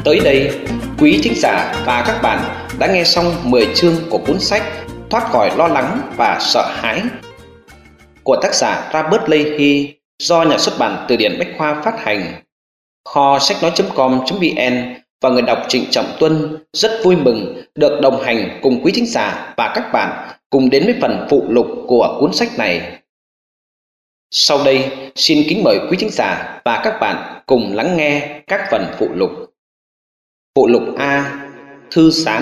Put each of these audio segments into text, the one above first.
Tới đây, quý thính giả và các bạn đã nghe xong 10 chương của cuốn sách Thoát khỏi lo lắng và sợ hãi của tác giả Robert Leahy do nhà xuất bản Từ điển Bách khoa phát hành. Kho sách nói.com.vn và người đọc Trịnh Trọng Tuân rất vui mừng được đồng hành cùng quý thính giả và các bạn cùng đến với phần phụ lục của cuốn sách này. Sau đây, xin kính mời quý thính giả và các bạn cùng lắng nghe các phần phụ lục. Phụ lục A. Thư giãn.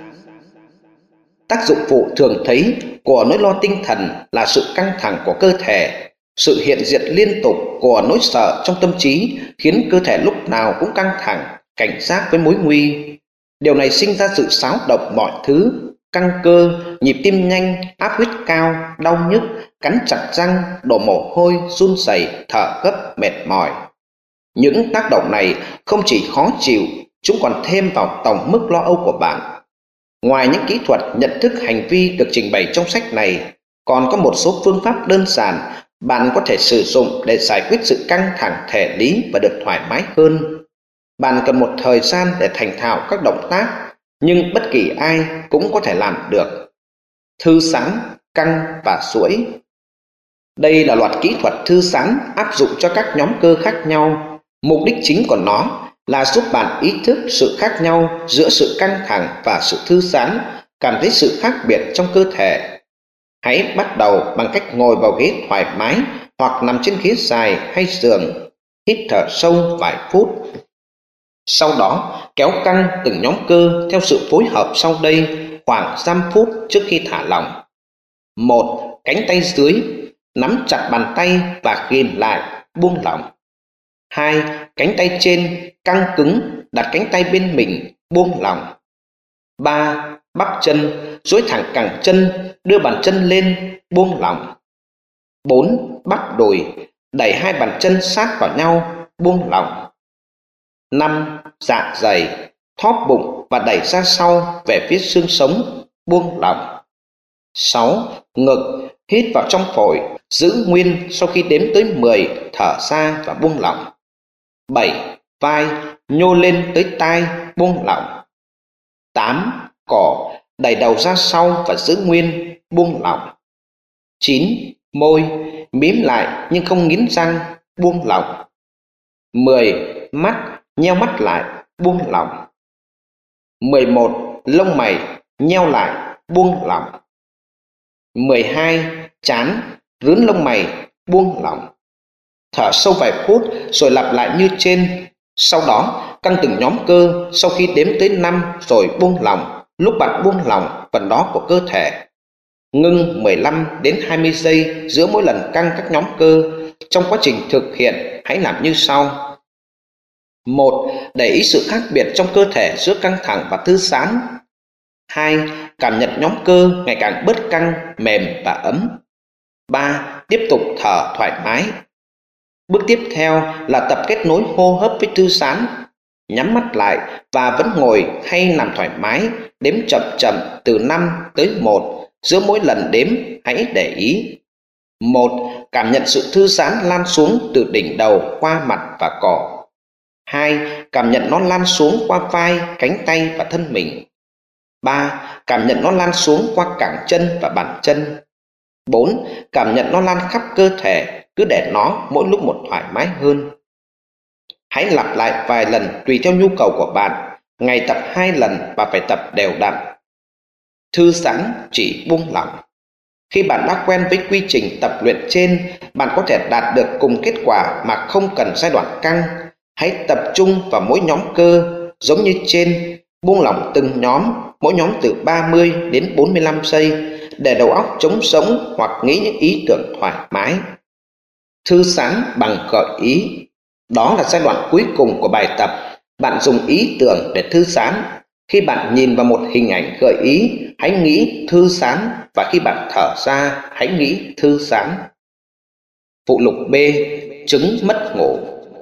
Tác dụng phụ thường thấy của nỗi lo tinh thần là sự căng thẳng của cơ thể. Sự hiện diện liên tục của nỗi sợ trong tâm trí khiến cơ thể lúc nào cũng căng thẳng, cảnh giác với mối nguy. Điều này sinh ra sự xáo động mọi thứ, căng cơ, nhịp tim nhanh, áp huyết cao, đau nhức, cắn chặt răng, đổ mồ hôi, run rẩy, thở gấp, mệt mỏi. Những tác động này không chỉ khó chịu, chúng còn thêm vào tổng mức lo âu của bạn. Ngoài những kỹ thuật nhận thức hành vi được trình bày trong sách này, còn có một số phương pháp đơn giản bạn có thể sử dụng để giải quyết sự căng thẳng thể lý và được thoải mái hơn. Bạn cần một thời gian để thành thạo các động tác, nhưng bất kỳ ai cũng có thể làm được. Thư giãn, căng và duỗi. Đây là loạt kỹ thuật thư giãn áp dụng cho các nhóm cơ khác nhau. Mục đích chính của nó là giúp bạn ý thức sự khác nhau giữa sự căng thẳng và sự thư giãn, cảm thấy sự khác biệt trong cơ thể. Hãy bắt đầu bằng cách ngồi vào ghế thoải mái hoặc nằm trên ghế dài hay giường. Hít thở sâu vài phút. Sau đó, kéo căng từng nhóm cơ theo sự phối hợp sau đây khoảng 5 phút trước khi thả lỏng. 1. Cánh tay dưới. Nắm chặt bàn tay và ghim lại, buông lỏng. 2. Cánh tay trên, căng cứng, đặt cánh tay bên mình, buông lỏng. 3. Bắp chân, duỗi thẳng cẳng chân, đưa bàn chân lên, buông lỏng. 4. Bắp đùi, đẩy hai bàn chân sát vào nhau, buông lỏng. 5. Dạ dày, thóp bụng và đẩy ra sau về phía xương sống, buông lỏng. 6. Ngực, hít vào trong phổi, giữ nguyên sau khi đếm tới 10, thở ra và buông lỏng. 7. Vai, nhô lên tới tai, buông lỏng. 8. Cổ, đẩy đầu ra sau và giữ nguyên, buông lỏng. 9. Môi, mím lại nhưng không nghiến răng, buông lỏng. 10. Mắt, nheo mắt lại, buông lỏng. 11. Lông mày, nheo lại, buông lỏng. 12. Trán, rướn lông mày, buông lỏng. Thở sâu vài phút rồi lặp lại như trên. Sau đó căng từng nhóm cơ sau khi đếm tới 5 rồi buông lỏng lúc bạn buông lỏng phần đó của cơ thể. Ngưng 15 đến 20 giây giữa mỗi lần căng các nhóm cơ. Trong quá trình thực hiện, hãy làm như sau. 1. Để ý sự khác biệt trong cơ thể giữa căng thẳng và thư giãn. 2. Cảm nhận nhóm cơ ngày càng bớt căng, mềm và ấm. 3. Tiếp tục thở thoải mái. Bước tiếp theo là tập kết nối hô hấp với thư giãn. Nhắm mắt lại và vẫn ngồi hay nằm thoải mái, đếm chậm chậm từ 5 tới 1. Giữa mỗi lần đếm, hãy để ý. 1. Cảm nhận sự thư giãn lan xuống từ đỉnh đầu qua mặt và cổ. 2. Cảm nhận nó lan xuống qua vai, cánh tay và thân mình. 3. Cảm nhận nó lan xuống qua cẳng chân và bàn chân. 4. Cảm nhận nó lan khắp cơ thể, cứ để nó mỗi lúc một thoải mái hơn. Hãy lặp lại vài lần tùy theo nhu cầu của bạn. Ngày tập 2 lần và phải tập đều đặn. Thư giãn chỉ buông lỏng. Khi bạn đã quen với quy trình tập luyện trên, bạn có thể đạt được cùng kết quả mà không cần giai đoạn căng. Hãy tập trung vào mỗi nhóm cơ, giống như trên, buông lỏng từng nhóm, mỗi nhóm từ 30 đến 45 giây, để đầu óc trống rỗng hoặc nghĩ những ý tưởng thoải mái. Thư giãn bằng gợi ý. Đó là giai đoạn cuối cùng của bài tập. Bạn dùng ý tưởng để thư giãn. Khi bạn nhìn vào một hình ảnh gợi ý, hãy nghĩ thư giãn, và khi bạn thở ra, hãy nghĩ thư giãn. Phụ lục B. Chứng mất ngủ.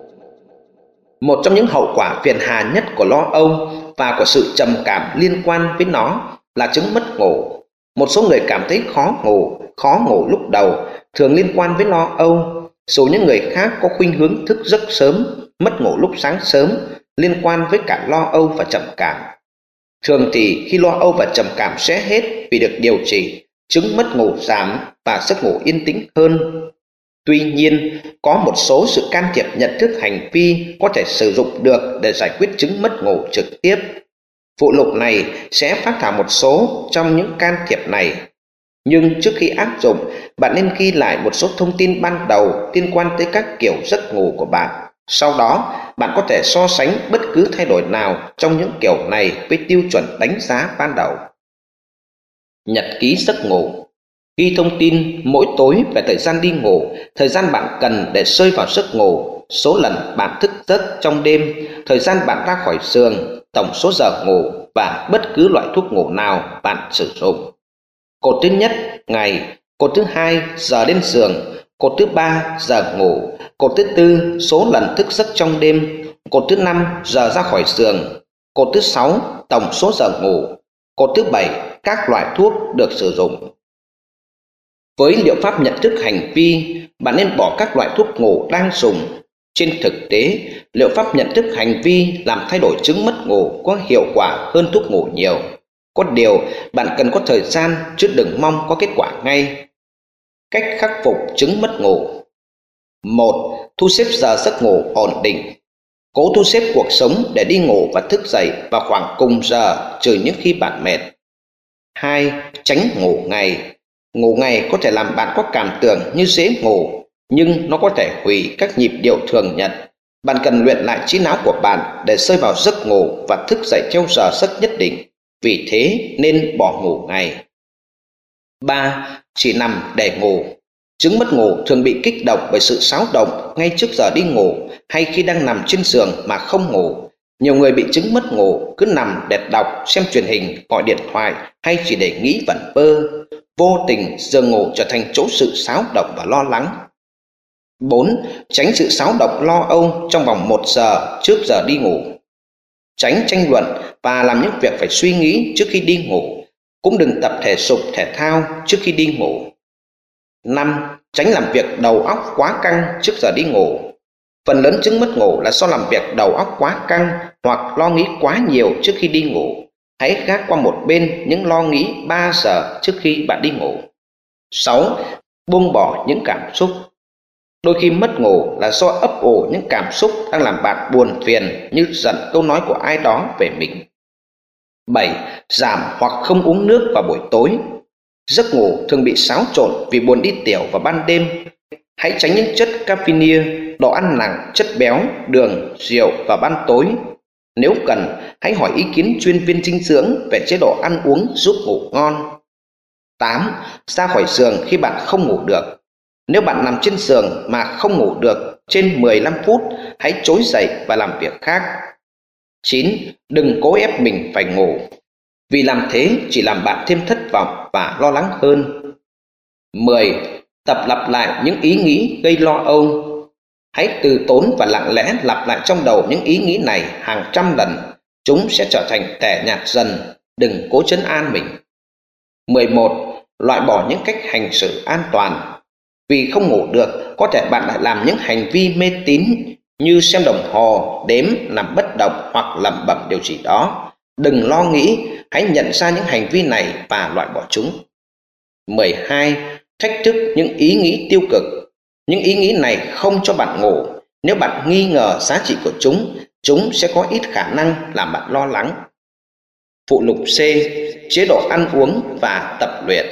Một trong những hậu quả phiền hà nhất của lo âu và của sự trầm cảm liên quan với nó là chứng mất ngủ. Một số người cảm thấy khó ngủ lúc đầu, thường liên quan với lo âu. Dù những người khác có khuynh hướng thức giấc sớm, mất ngủ lúc sáng sớm, liên quan với cả lo âu và trầm cảm. Thường thì khi lo âu và trầm cảm sẽ hết vì được điều trị, chứng mất ngủ giảm và giấc ngủ yên tĩnh hơn. Tuy nhiên, có một số sự can thiệp nhận thức hành vi có thể sử dụng được để giải quyết chứng mất ngủ trực tiếp. Phụ lục này sẽ phác thảo một số trong những can thiệp này. Nhưng trước khi áp dụng, bạn nên ghi lại một số thông tin ban đầu liên quan tới các kiểu giấc ngủ của bạn. Sau đó, bạn có thể so sánh bất cứ thay đổi nào trong những kiểu này với tiêu chuẩn đánh giá ban đầu. Nhật ký giấc ngủ. Ghi thông tin mỗi tối về thời gian đi ngủ, thời gian bạn cần để rơi vào giấc ngủ, số lần bạn thức giấc trong đêm, thời gian bạn ra khỏi giường, tổng số giờ ngủ và bất cứ loại thuốc ngủ nào bạn sử dụng. Cột thứ nhất, ngày. Cột thứ hai, giờ lên giường. Cột thứ ba, giờ ngủ. Cột thứ tư, số lần thức giấc trong đêm. Cột thứ năm, giờ ra khỏi giường. Cột thứ sáu, tổng số giờ ngủ. Cột thứ bảy, các loại thuốc được sử dụng. Với liệu pháp nhận thức hành vi, bạn nên bỏ các loại thuốc ngủ đang dùng. Trên thực tế, liệu pháp nhận thức hành vi làm thay đổi chứng mất ngủ có hiệu quả hơn thuốc ngủ nhiều. Có điều, bạn cần có thời gian chứ đừng mong có kết quả ngay. Cách khắc phục chứng mất ngủ. 1. Thu xếp giờ giấc ngủ ổn định. Cố thu xếp cuộc sống để đi ngủ và thức dậy vào khoảng cùng giờ, trừ những khi bạn mệt. 2. Tránh ngủ ngày. Ngủ ngày có thể làm bạn có cảm tưởng như dễ ngủ, nhưng nó có thể hủy các nhịp điệu thường nhật. Bạn cần luyện lại trí não của bạn để rơi vào giấc ngủ và thức dậy theo giờ giấc nhất định. Vì thế nên bỏ ngủ ngày. 3. Chỉ nằm để ngủ. Chứng mất ngủ thường bị kích động bởi sự xáo động ngay trước giờ đi ngủ hay khi đang nằm trên giường mà không ngủ. Nhiều người bị chứng mất ngủ cứ nằm để đọc, xem truyền hình, gọi điện thoại hay chỉ để nghĩ vẩn vơ. Vô tình giường ngủ trở thành chỗ sự xáo động và lo lắng. 4. Tránh sự xáo động lo âu trong vòng 1 giờ trước giờ đi ngủ. Tránh tranh luận và làm những việc phải suy nghĩ trước khi đi ngủ. Cũng đừng tập thể dục thể thao trước khi đi ngủ. 5. Tránh làm việc đầu óc quá căng trước giờ đi ngủ. Phần lớn chứng mất ngủ là do làm việc đầu óc quá căng hoặc lo nghĩ quá nhiều trước khi đi ngủ. Hãy gác qua một bên những lo nghĩ 3 giờ trước khi bạn đi ngủ. 6. Buông bỏ những cảm xúc. Đôi khi mất ngủ là do ấp ủ những cảm xúc đang làm bạn buồn phiền như giận câu nói của ai đó về mình. 7. Giảm hoặc không uống nước vào buổi tối. Giấc ngủ thường bị xáo trộn vì buồn đi tiểu vào ban đêm. Hãy tránh những chất caffeine, đồ ăn nặng, chất béo, đường, rượu vào ban tối. Nếu cần, hãy hỏi ý kiến chuyên viên dinh dưỡng về chế độ ăn uống giúp ngủ ngon. 8. Ra khỏi giường khi bạn không ngủ được. Nếu bạn nằm trên giường mà không ngủ được trên 15 phút, hãy trỗi dậy và làm việc khác. 9. Đừng cố ép mình phải ngủ, vì làm thế chỉ làm bạn thêm thất vọng và lo lắng hơn. 10. Tập lặp lại những ý nghĩ gây lo âu. Hãy từ tốn và lặng lẽ lặp lại trong đầu những ý nghĩ này hàng trăm lần. Chúng sẽ trở thành tẻ nhạt dần. Đừng cố trấn an mình. 11. Loại bỏ những cách hành xử an toàn. Vì không ngủ được, có thể bạn lại làm những hành vi mê tín như xem đồng hồ, đếm, nằm bất động hoặc lẩm bẩm điều gì đó. Đừng lo nghĩ, hãy nhận ra những hành vi này và loại bỏ chúng. 12. Thách thức những ý nghĩ tiêu cực. Những ý nghĩ này không cho bạn ngủ. Nếu bạn nghi ngờ giá trị của chúng sẽ có ít khả năng làm bạn lo lắng. Phụ lục C. Chế độ ăn uống và tập luyện.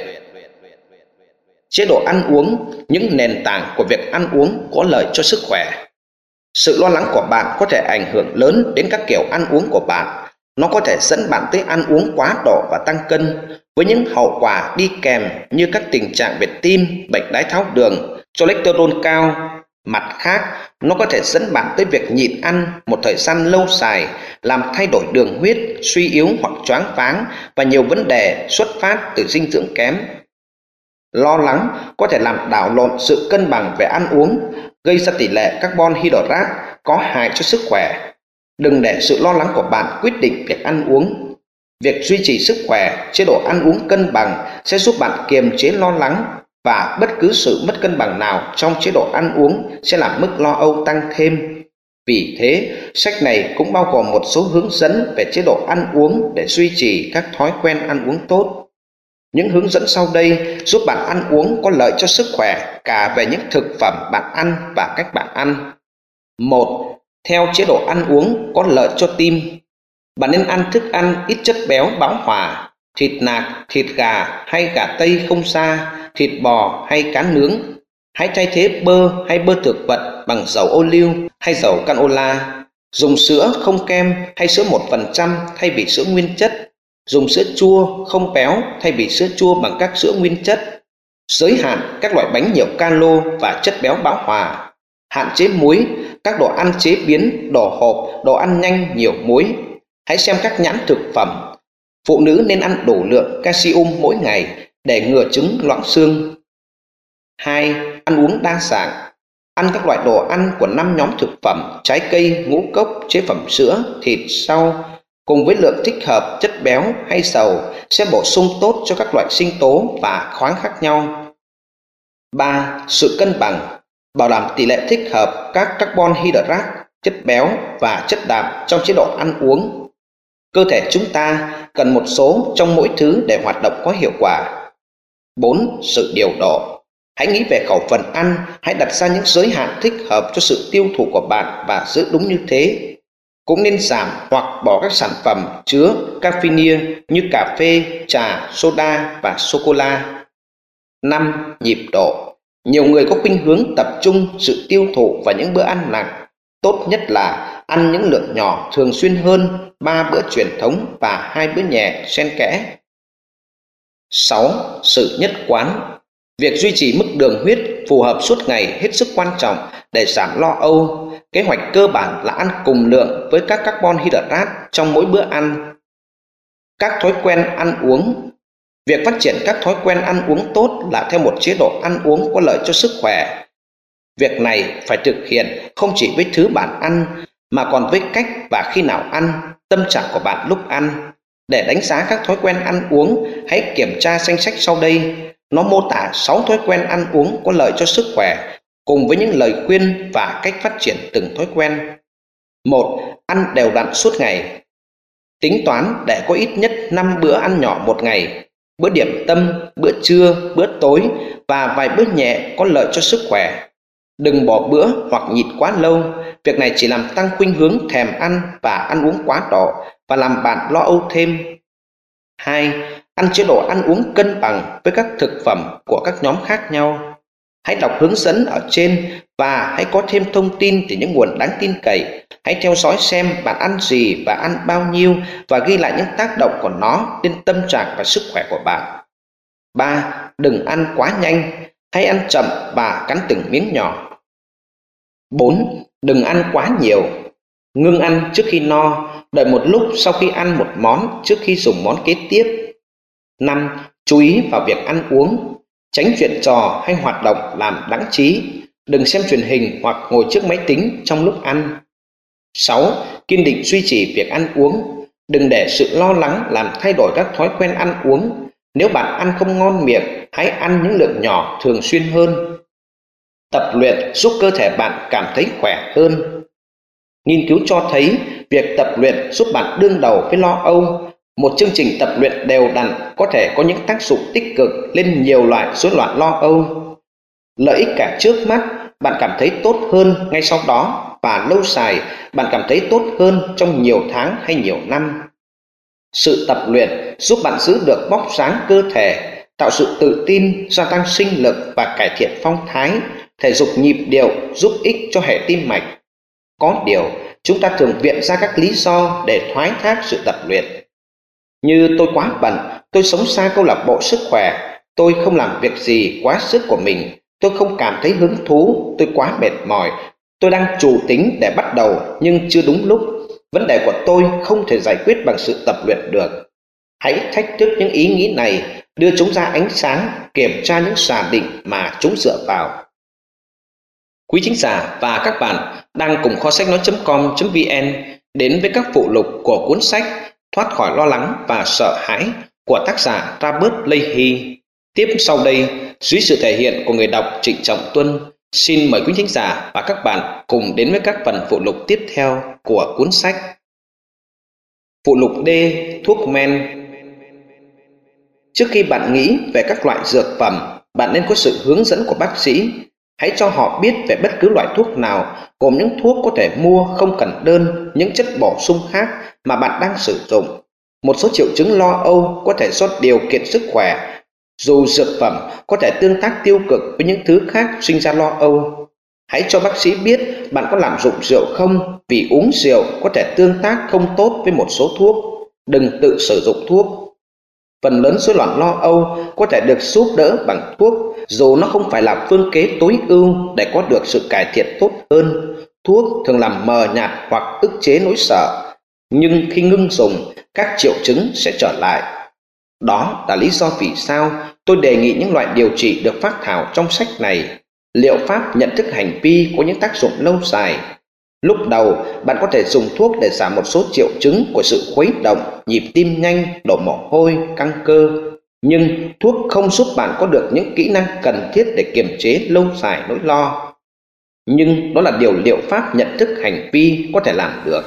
Chế độ ăn uống, những nền tảng của việc ăn uống có lợi cho sức khỏe. Sự lo lắng của bạn có thể ảnh hưởng lớn đến các kiểu ăn uống của bạn. Nó có thể dẫn bạn tới ăn uống quá độ và tăng cân, với những hậu quả đi kèm như các tình trạng về tim, bệnh đái tháo đường, cholesterol cao. Mặt khác, nó có thể dẫn bạn tới việc nhịn ăn một thời gian lâu dài, làm thay đổi đường huyết, suy yếu hoặc choáng váng và nhiều vấn đề xuất phát từ dinh dưỡng kém. Lo lắng có thể làm đảo lộn sự cân bằng về ăn uống, gây ra tỷ lệ carbon hydrate có hại cho sức khỏe. Đừng để sự lo lắng của bạn quyết định việc ăn uống. Việc duy trì sức khỏe, chế độ ăn uống cân bằng sẽ giúp bạn kiềm chế lo lắng, và bất cứ sự mất cân bằng nào trong chế độ ăn uống sẽ làm mức lo âu tăng thêm. Vì thế, sách này cũng bao gồm một số hướng dẫn về chế độ ăn uống để duy trì các thói quen ăn uống tốt. Những hướng dẫn sau đây giúp bạn ăn uống có lợi cho sức khỏe cả về những thực phẩm bạn ăn và cách bạn ăn. 1. Theo chế độ ăn uống có lợi cho tim. Bạn nên ăn thức ăn ít chất béo bão hòa, thịt nạc, thịt gà hay gà tây không sa, thịt bò hay cá nướng. Hãy thay thế bơ hay bơ thực vật bằng dầu ô liu hay dầu canola. Dùng sữa không kem hay sữa 1% thay vì sữa nguyên chất. Dùng sữa chua không béo thay vì sữa chua bằng các sữa nguyên chất. Giới hạn các loại bánh nhiều calo và chất béo bão hòa. Hạn chế muối, các đồ ăn chế biến, đồ hộp, đồ ăn nhanh nhiều muối. Hãy xem các nhãn thực phẩm. Phụ nữ nên ăn đủ lượng calcium mỗi ngày để ngừa chứng loãng xương. 2. Ăn uống đa dạng. Ăn các loại đồ ăn của 5 nhóm thực phẩm: trái cây, ngũ cốc, chế phẩm sữa, thịt, rau cùng với lượng thích hợp chất béo hay dầu sẽ bổ sung tốt cho các loại sinh tố và khoáng khác nhau. 3. Sự cân bằng. Bảo đảm tỷ lệ thích hợp các carbon hydrate, chất béo và chất đạm trong chế độ ăn uống. Cơ thể chúng ta cần một số trong mỗi thứ để hoạt động có hiệu quả. 4. Sự điều độ. Hãy nghĩ về khẩu phần ăn, hãy đặt ra những giới hạn thích hợp cho sự tiêu thụ của bạn và giữ đúng như thế. Cũng nên giảm hoặc bỏ các sản phẩm chứa caffeine như cà phê, trà, soda và sô-cô-la. 5. Nhịp độ. Nhiều người có khuynh hướng tập trung sự tiêu thụ vào những bữa ăn nặng. Tốt nhất là ăn những lượng nhỏ thường xuyên hơn 3 bữa truyền thống và 2 bữa nhẹ xen kẽ. 6. Sự nhất quán. Việc duy trì mức đường huyết phù hợp suốt ngày hết sức quan trọng để giảm lo âu. Kế hoạch cơ bản là ăn cùng lượng với các carbon hydrate trong mỗi bữa ăn. Các thói quen ăn uống. Việc phát triển các thói quen ăn uống tốt là theo một chế độ ăn uống có lợi cho sức khỏe. Việc này phải thực hiện không chỉ với thứ bạn ăn mà còn với cách và khi nào ăn, tâm trạng của bạn lúc ăn. Để đánh giá các thói quen ăn uống, hãy kiểm tra danh sách sau đây. Nó mô tả 6 thói quen ăn uống có lợi cho sức khỏe cùng với những lời khuyên và cách phát triển từng thói quen. 1. Ăn đều đặn suốt ngày. Tính toán để có ít nhất 5 bữa ăn nhỏ một ngày. Bữa điểm tâm, bữa trưa, bữa tối và vài bữa nhẹ có lợi cho sức khỏe. Đừng bỏ bữa hoặc nhịn quá lâu. Việc này chỉ làm tăng khuynh hướng thèm ăn và ăn uống quá độ và làm bạn lo âu thêm. 2. Ăn chế độ ăn uống cân bằng với các thực phẩm của các nhóm khác nhau. Hãy đọc hướng dẫn ở trên và hãy có thêm thông tin từ những nguồn đáng tin cậy. Hãy theo dõi xem bạn ăn gì và ăn bao nhiêu và ghi lại những tác động của nó lên tâm trạng và sức khỏe của bạn. 3. Đừng ăn quá nhanh. Hãy ăn chậm và cắn từng miếng nhỏ. 4. Đừng ăn quá nhiều. Ngưng ăn trước khi no, đợi một lúc sau khi ăn một món trước khi dùng món kế tiếp. 5. Chú ý vào việc ăn uống. Tránh chuyện trò hay hoạt động làm đáng trí. Đừng xem truyền hình hoặc ngồi trước máy tính trong lúc ăn. 6. Kiên định duy trì việc ăn uống. Đừng để sự lo lắng làm thay đổi các thói quen ăn uống. Nếu bạn ăn không ngon miệng, hãy ăn những lượng nhỏ thường xuyên hơn. Tập luyện giúp cơ thể bạn cảm thấy khỏe hơn. Nghiên cứu cho thấy việc tập luyện giúp bạn đương đầu với lo âu. Một chương trình tập luyện đều đặn có thể có những tác dụng tích cực lên nhiều loại rối loạn lo âu. Lợi ích cả trước mắt, bạn cảm thấy tốt hơn ngay sau đó, và lâu dài bạn cảm thấy tốt hơn trong nhiều tháng hay nhiều năm. Sự tập luyện giúp bạn giữ được vóc dáng cơ thể, tạo sự tự tin, gia tăng sinh lực và cải thiện phong thái. Thể dục nhịp điệu giúp ích cho hệ tim mạch. Có điều, chúng ta thường viện ra các lý do để thoái thác sự tập luyện. Như tôi quá bận, tôi sống xa câu lạc bộ sức khỏe, tôi không làm việc gì quá sức của mình, tôi không cảm thấy hứng thú, tôi quá mệt mỏi, tôi đang chủ tính để bắt đầu nhưng chưa đúng lúc. Vấn đề của tôi không thể giải quyết bằng sự tập luyện được. Hãy thách thức những ý nghĩ này, đưa chúng ra ánh sáng, kiểm tra những giả định mà chúng dựa vào. Quý thính giả và các bạn đang cùng kho sách nói.com.vn đến với các phụ lục của cuốn sách Thoát khỏi lo lắng và sợ hãi của tác giả Robert Leahy. Tiếp sau đây, dưới sự thể hiện của người đọc Trịnh Trọng Tuân, Xin mời quý thính giả và các bạn cùng đến với các phần phụ lục tiếp theo của cuốn sách. Phụ lục D. Thuốc men. Trước khi bạn nghĩ về các loại dược phẩm, bạn nên có sự hướng dẫn của bác sĩ. Hãy cho họ biết về bất cứ loại thuốc nào, gồm những thuốc có thể mua không cần đơn, những chất bổ sung khác mà bạn đang sử dụng. Một số triệu chứng lo âu có thể do điều kiện sức khỏe, dù dược phẩm có thể tương tác tiêu cực với những thứ khác sinh ra lo âu. Hãy cho bác sĩ biết bạn có lạm dụng rượu không, vì uống rượu có thể tương tác không tốt với một số thuốc. Đừng tự sử dụng thuốc. Phần lớn rối loạn lo âu có thể được giúp đỡ bằng thuốc, dù nó không phải là phương kế tối ưu để có được sự cải thiện tốt hơn. Thuốc thường làm mờ nhạt hoặc ức chế nỗi sợ, nhưng khi ngưng dùng, các triệu chứng sẽ trở lại. Đó là lý do vì sao tôi đề nghị những loại điều trị được phác thảo trong sách này. Liệu pháp nhận thức hành vi có những tác dụng lâu dài. Lúc đầu, bạn có thể dùng thuốc để giảm một số triệu chứng của sự khuấy động, nhịp tim nhanh, đổ mồ hôi, căng cơ. Nhưng thuốc không giúp bạn có được những kỹ năng cần thiết để kiềm chế lâu dài nỗi lo. Nhưng đó là điều liệu pháp nhận thức hành vi có thể làm được.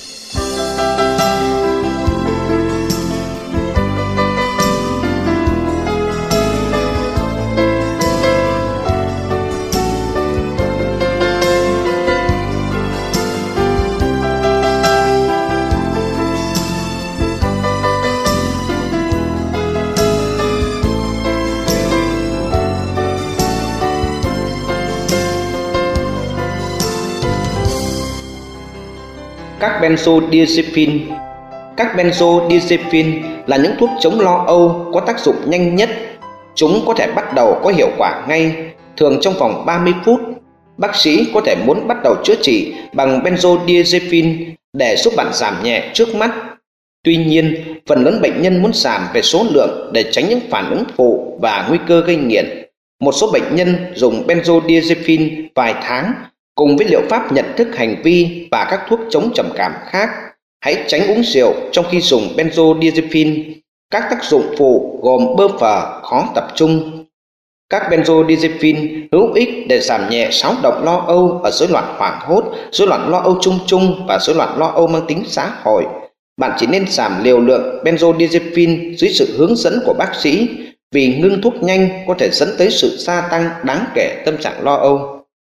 Các benzodiazepine. Các benzodiazepine là những thuốc chống lo âu có tác dụng nhanh nhất. Chúng có thể bắt đầu có hiệu quả ngay, thường trong vòng 30 phút. Bác sĩ có thể muốn bắt đầu chữa trị bằng benzodiazepine để giúp bạn giảm nhẹ trước mắt. Tuy nhiên, phần lớn bệnh nhân muốn giảm về số lượng để tránh những phản ứng phụ và nguy cơ gây nghiện. Một số bệnh nhân dùng benzodiazepine vài tháng cùng với liệu pháp nhận thức hành vi và các thuốc chống trầm cảm khác. Hãy tránh uống rượu trong khi dùng benzodiazepine. Các tác dụng phụ gồm bơ phờ, khó tập trung. Các benzodiazepine hữu ích để giảm nhẹ xáo động lo âu ở rối loạn hoảng hốt, rối loạn lo âu chung chung và rối loạn lo âu mang tính xã hội. Bạn chỉ nên giảm liều lượng benzodiazepine dưới sự hướng dẫn của bác sĩ, vì ngưng thuốc nhanh có thể dẫn tới sự gia tăng đáng kể tâm trạng lo âu.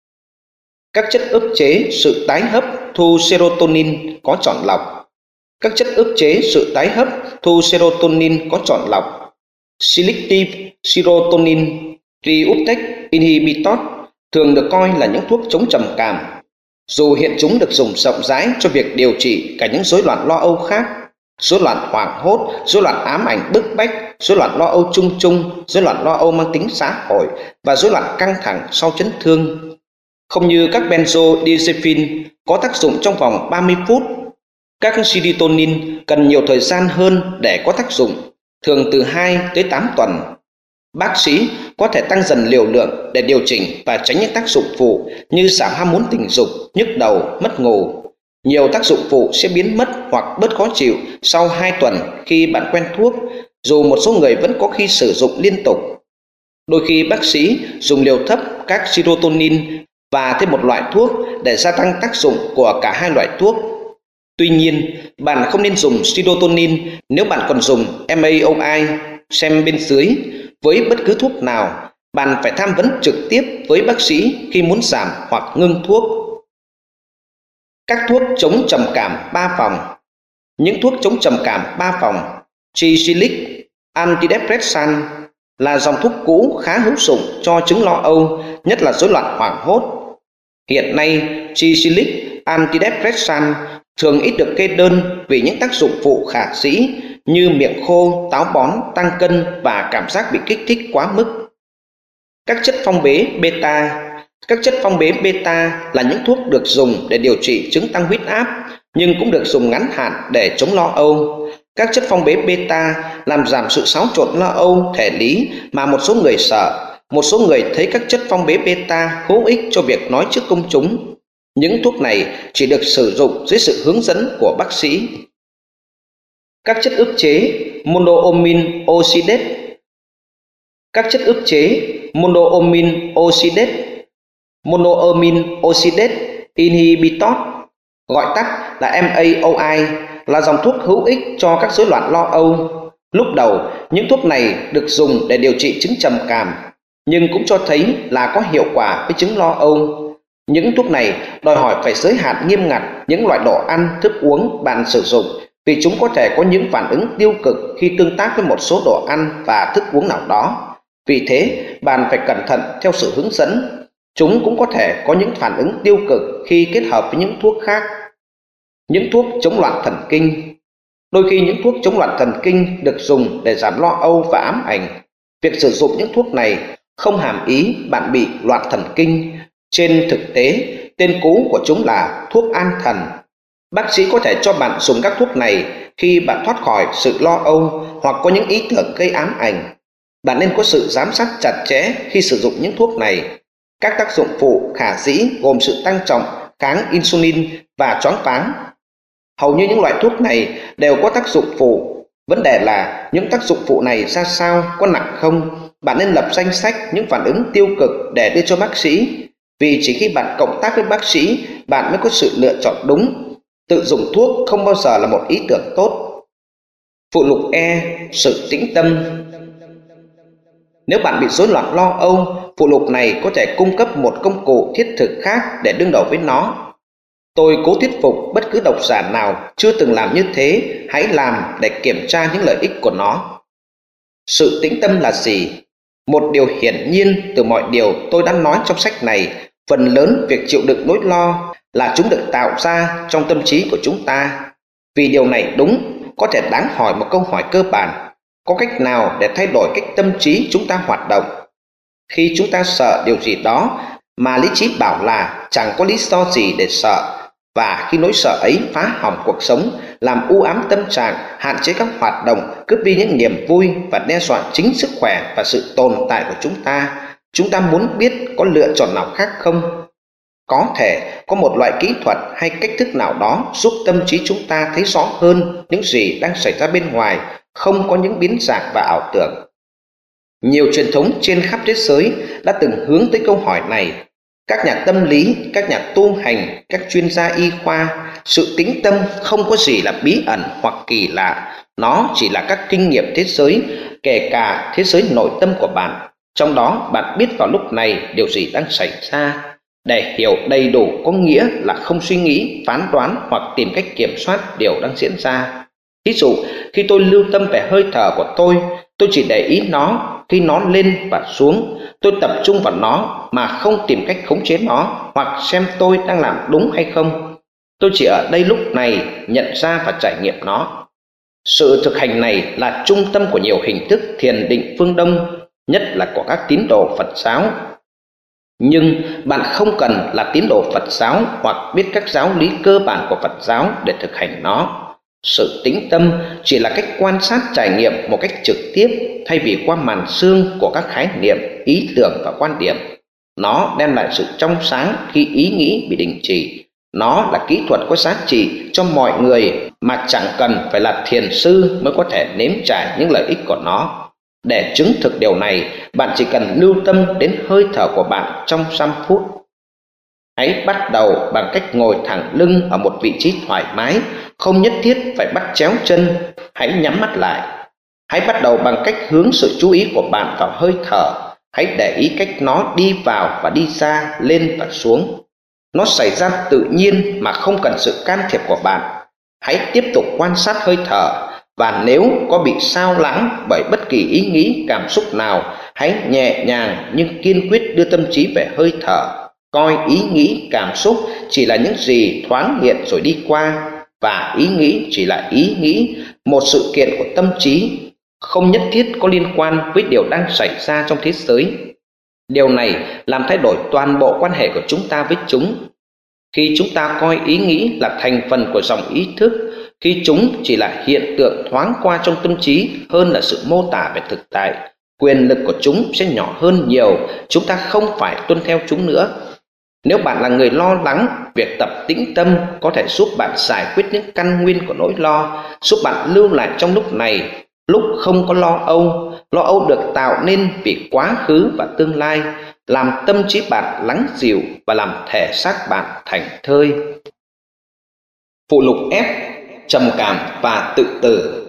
Các chất ức chế sự tái hấp thu serotonin có chọn lọc. Các chất ức chế sự tái hấp thu serotonin có chọn lọc. Selective serotonin reuptake inhibitor thường được coi là những thuốc chống trầm cảm, dù hiện chúng được dùng rộng rãi cho việc điều trị cả những rối loạn lo âu khác: rối loạn hoảng hốt, rối loạn ám ảnh bức bách, rối loạn lo âu chung chung, rối loạn lo âu mang tính xã hội và rối loạn căng thẳng sau chấn thương. Không như các benzodiazepine có tác dụng trong vòng 30 phút, các serotonin cần nhiều thời gian hơn để có tác dụng, thường từ 2 tới 8 tuần. Bác sĩ có thể tăng dần liều lượng để điều chỉnh và tránh những tác dụng phụ như giảm ham muốn tình dục, nhức đầu, mất ngủ. Nhiều tác dụng phụ sẽ biến mất hoặc bớt khó chịu sau 2 tuần khi bạn quen thuốc, dù một số người vẫn có khi sử dụng liên tục. Đôi khi bác sĩ dùng liều thấp các serotonin và thêm một loại thuốc để gia tăng tác dụng của cả hai loại thuốc. Tuy nhiên, bạn không nên dùng serotonin nếu bạn còn dùng MAOI, xem bên dưới. Với bất cứ thuốc nào, bạn phải tham vấn trực tiếp với bác sĩ khi muốn giảm hoặc ngưng thuốc. Các thuốc chống trầm cảm 3 vòng. Những thuốc chống trầm cảm 3 vòng Triclic antidepressant là dòng thuốc cũ khá hữu dụng cho chứng lo âu, nhất là rối loạn hoảng hốt. Hiện nay, Triclic antidepressant thường ít được kê đơn vì những tác dụng phụ khả dĩ như miệng khô, táo bón, tăng cân và cảm giác bị kích thích quá mức. Các chất phong bế beta. Các chất phong bế beta là những thuốc được dùng để điều trị chứng tăng huyết áp, nhưng cũng được dùng ngắn hạn để chống lo âu. Các chất phong bế beta làm giảm sự xáo trộn lo âu thể lý mà một số người sợ. Một số người thấy các chất phong bế beta hữu ích cho việc nói trước công chúng. Những thuốc này chỉ được sử dụng dưới sự hướng dẫn của bác sĩ. Các chất ức chế monoamine oxidase. Các chất ức chế monoamine oxidase monoamine oxidase inhibitor, gọi tắt là MAOI, là dòng thuốc hữu ích cho các rối loạn lo âu. Lúc đầu, những thuốc này được dùng để điều trị chứng trầm cảm, nhưng cũng cho thấy là có hiệu quả với chứng lo âu. Những thuốc này đòi hỏi phải giới hạn nghiêm ngặt những loại đồ ăn, thức uống bạn sử dụng, vì chúng có thể có những phản ứng tiêu cực khi tương tác với một số đồ ăn và thức uống nào đó. Vì thế, bạn phải cẩn thận theo sự hướng dẫn. Chúng cũng có thể có những phản ứng tiêu cực khi kết hợp với những thuốc khác. Những thuốc chống loạn thần kinh. Đôi khi những thuốc chống loạn thần kinh được dùng để giảm lo âu và ám ảnh. Việc sử dụng những thuốc này không hàm ý bạn bị loạn thần kinh. Trên thực tế, tên cũ của chúng là thuốc an thần. Bác sĩ có thể cho bạn dùng các thuốc này khi bạn thoát khỏi sự lo âu hoặc có những ý tưởng gây ám ảnh. Bạn nên có sự giám sát chặt chẽ khi sử dụng những thuốc này. Các tác dụng phụ khả dĩ gồm sự tăng trọng kháng insulin và choáng váng. Hầu như những loại thuốc này đều có tác dụng phụ. Vấn đề là những tác dụng phụ này ra sao, có nặng không? Bạn nên lập danh sách những phản ứng tiêu cực để đưa cho bác sĩ. Vì chỉ khi bạn cộng tác với bác sĩ, bạn mới có sự lựa chọn đúng. Tự dùng thuốc không bao giờ là một ý tưởng tốt. Phụ lục E. Sự tĩnh tâm. Nếu bạn bị rối loạn lo âu, phụ lục này có thể cung cấp một công cụ thiết thực khác để đương đầu với nó. Tôi cố thuyết phục bất cứ độc giả nào chưa từng làm như thế, hãy làm để kiểm tra những lợi ích của nó. Sự tĩnh tâm là gì? Một điều hiển nhiên từ mọi điều tôi đã nói trong sách này, phần lớn việc chịu đựng nỗi lo là chúng được tạo ra trong tâm trí của chúng ta. Vì điều này đúng, có thể đáng hỏi một câu hỏi cơ bản. Có cách nào để thay đổi cách tâm trí chúng ta hoạt động? Khi chúng ta sợ điều gì đó mà lý trí bảo là chẳng có lý do gì để sợ, và khi nỗi sợ ấy phá hỏng cuộc sống, làm u ám tâm trạng, hạn chế các hoạt động, cướp đi những niềm vui và đe dọa chính sức khỏe và sự tồn tại của chúng ta muốn biết có lựa chọn nào khác không? Có thể có một loại kỹ thuật hay cách thức nào đó giúp tâm trí chúng ta thấy rõ hơn những gì đang xảy ra bên ngoài, không có những biến dạng và ảo tưởng. Nhiều truyền thống trên khắp thế giới đã từng hướng tới câu hỏi này. Các nhà tâm lý, các nhà tu hành, các chuyên gia y khoa, sự tĩnh tâm không có gì là bí ẩn hoặc kỳ lạ. Nó chỉ là các kinh nghiệm thế giới, kể cả thế giới nội tâm của bạn. Trong đó bạn biết vào lúc này điều gì đang xảy ra. Để hiểu đầy đủ có nghĩa là không suy nghĩ, phán đoán hoặc tìm cách kiểm soát điều đang diễn ra. Ví dụ, khi tôi lưu tâm về hơi thở của tôi chỉ để ý nó khi nó lên và xuống. Tôi tập trung vào nó mà không tìm cách khống chế nó hoặc xem tôi đang làm đúng hay không. Tôi chỉ ở đây lúc này nhận ra và trải nghiệm nó. Sự thực hành này là trung tâm của nhiều hình thức thiền định phương Đông, nhất là của các tín đồ Phật giáo. Nhưng bạn không cần là tín đồ Phật giáo hoặc biết các giáo lý cơ bản của Phật giáo để thực hành nó. Sự tĩnh tâm chỉ là cách quan sát trải nghiệm một cách trực tiếp thay vì qua màn sương của các khái niệm, ý tưởng và quan điểm. Nó đem lại sự trong sáng khi ý nghĩ bị đình chỉ. Nó là kỹ thuật có giá trị cho mọi người mà chẳng cần phải là thiền sư mới có thể nếm trải những lợi ích của nó. Để chứng thực điều này, bạn chỉ cần lưu tâm đến hơi thở của bạn trong 5 phút. Hãy bắt đầu bằng cách ngồi thẳng lưng ở một vị trí thoải mái, không nhất thiết phải bắt chéo chân. Hãy nhắm mắt lại. Hãy bắt đầu bằng cách hướng sự chú ý của bạn vào hơi thở. Hãy để ý cách nó đi vào và đi ra, lên và xuống. Nó xảy ra tự nhiên mà không cần sự can thiệp của bạn. Hãy tiếp tục quan sát hơi thở, và nếu có bị sao lãng bởi bất kỳ ý nghĩ, cảm xúc nào, hãy nhẹ nhàng nhưng kiên quyết đưa tâm trí về hơi thở. Coi ý nghĩ, cảm xúc chỉ là những gì thoáng hiện rồi đi qua, và ý nghĩ chỉ là ý nghĩ, một sự kiện của tâm trí, không nhất thiết có liên quan với điều đang xảy ra trong thế giới. Điều này làm thay đổi toàn bộ quan hệ của chúng ta với chúng. Khi chúng ta coi ý nghĩ là thành phần của dòng ý thức, khi chúng chỉ là hiện tượng thoáng qua trong tâm trí hơn là sự mô tả về thực tại, quyền lực của chúng sẽ nhỏ hơn nhiều. Chúng ta không phải tuân theo chúng nữa. Nếu bạn là người lo lắng, việc tập tĩnh tâm có thể giúp bạn giải quyết những căn nguyên của nỗi lo, giúp bạn lưu lại trong lúc này, lúc không có lo âu. Lo âu được tạo nên vì quá khứ và tương lai. làm tâm trí bạn lắng dịu và làm thể xác bạn thành thơi. Phụ lục F: trầm cảm và tự tử.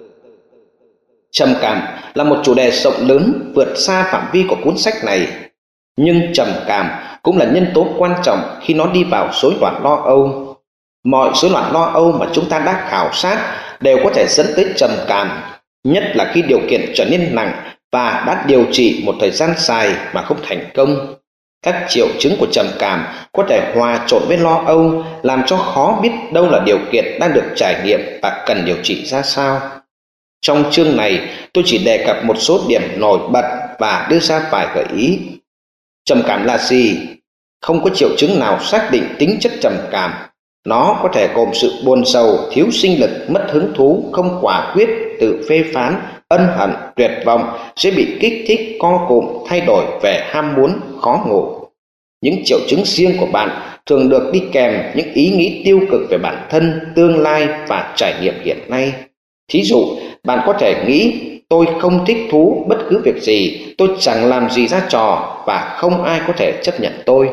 Trầm cảm là một chủ đề rộng lớn vượt xa phạm vi của cuốn sách này, nhưng trầm cảm cũng là nhân tố quan trọng khi nó đi vào rối loạn lo âu. Mọi rối loạn lo âu mà chúng ta đã khảo sát đều có thể dẫn tới trầm cảm, nhất là khi điều kiện trở nên nặng và đã điều trị một thời gian dài mà không thành công. Các triệu chứng của trầm cảm có thể hòa trộn với lo âu, làm cho khó biết đâu là điều kiện đang được trải nghiệm và cần điều trị ra sao. Trong chương này, tôi chỉ đề cập một số điểm nổi bật và đưa ra vài gợi ý. Trầm cảm là gì? Không có triệu chứng nào xác định tính chất trầm cảm. Nó có thể gồm sự buồn rầu, thiếu sinh lực, mất hứng thú, không quả quyết, tự phê phán, ân hận, tuyệt vọng, sẽ bị kích thích, co cụm, thay đổi về ham muốn, khó ngủ. Những triệu chứng riêng của bạn thường được đi kèm những ý nghĩ tiêu cực về bản thân, tương lai và trải nghiệm hiện nay. Thí dụ, bạn có thể nghĩ: tôi không thích thú bất cứ việc gì, tôi chẳng làm gì ra trò và không ai có thể chấp nhận tôi.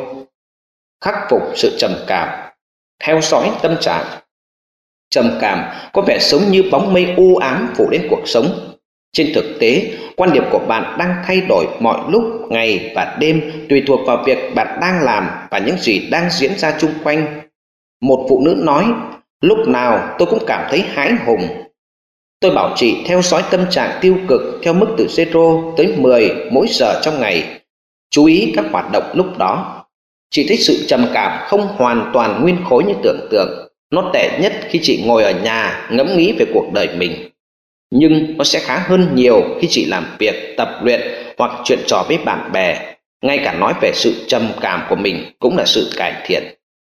Khắc phục sự trầm cảm. Theo dõi tâm trạng. Trầm cảm có vẻ giống như bóng mây u ám phủ lên cuộc sống. Trên thực tế, quan điểm của bạn đang thay đổi mọi lúc, ngày và đêm, tùy thuộc vào việc bạn đang làm và những gì đang diễn ra chung quanh. Một phụ nữ nói: lúc nào tôi cũng cảm thấy hãi hùng. Tôi bảo chị theo dõi tâm trạng tiêu cực theo mức từ 0 tới 10 mỗi giờ trong ngày. Chú ý các hoạt động lúc đó. Chị thấy sự trầm cảm không hoàn toàn nguyên khối như tưởng tượng. Nó tệ nhất khi chị ngồi ở nhà ngẫm nghĩ về cuộc đời mình. Nhưng nó sẽ khá hơn nhiều khi chị làm việc, tập luyện hoặc chuyện trò với bạn bè. Ngay cả nói về sự trầm cảm của mình cũng là sự cải thiện.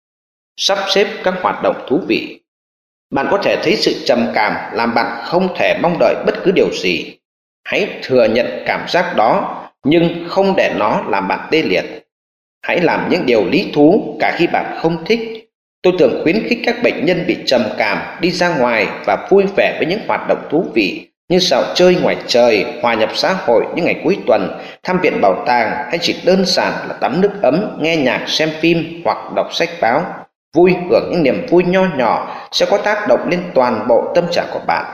Sắp xếp các hoạt động thú vị. Bạn có thể thấy sự trầm cảm làm bạn không thể mong đợi bất cứ điều gì. Hãy thừa nhận cảm giác đó, nhưng không để nó làm bạn tê liệt. Hãy làm những điều lý thú cả khi bạn không thích. Tôi thường khuyến khích các bệnh nhân bị trầm cảm đi ra ngoài và vui vẻ với những hoạt động thú vị như dạo chơi ngoài trời, hòa nhập xã hội những ngày cuối tuần, thăm viện bảo tàng, hay chỉ đơn giản là tắm nước ấm, nghe nhạc, xem phim hoặc đọc sách báo. Vui hưởng những niềm vui nho nhỏ sẽ có tác động lên toàn bộ tâm trạng của bạn.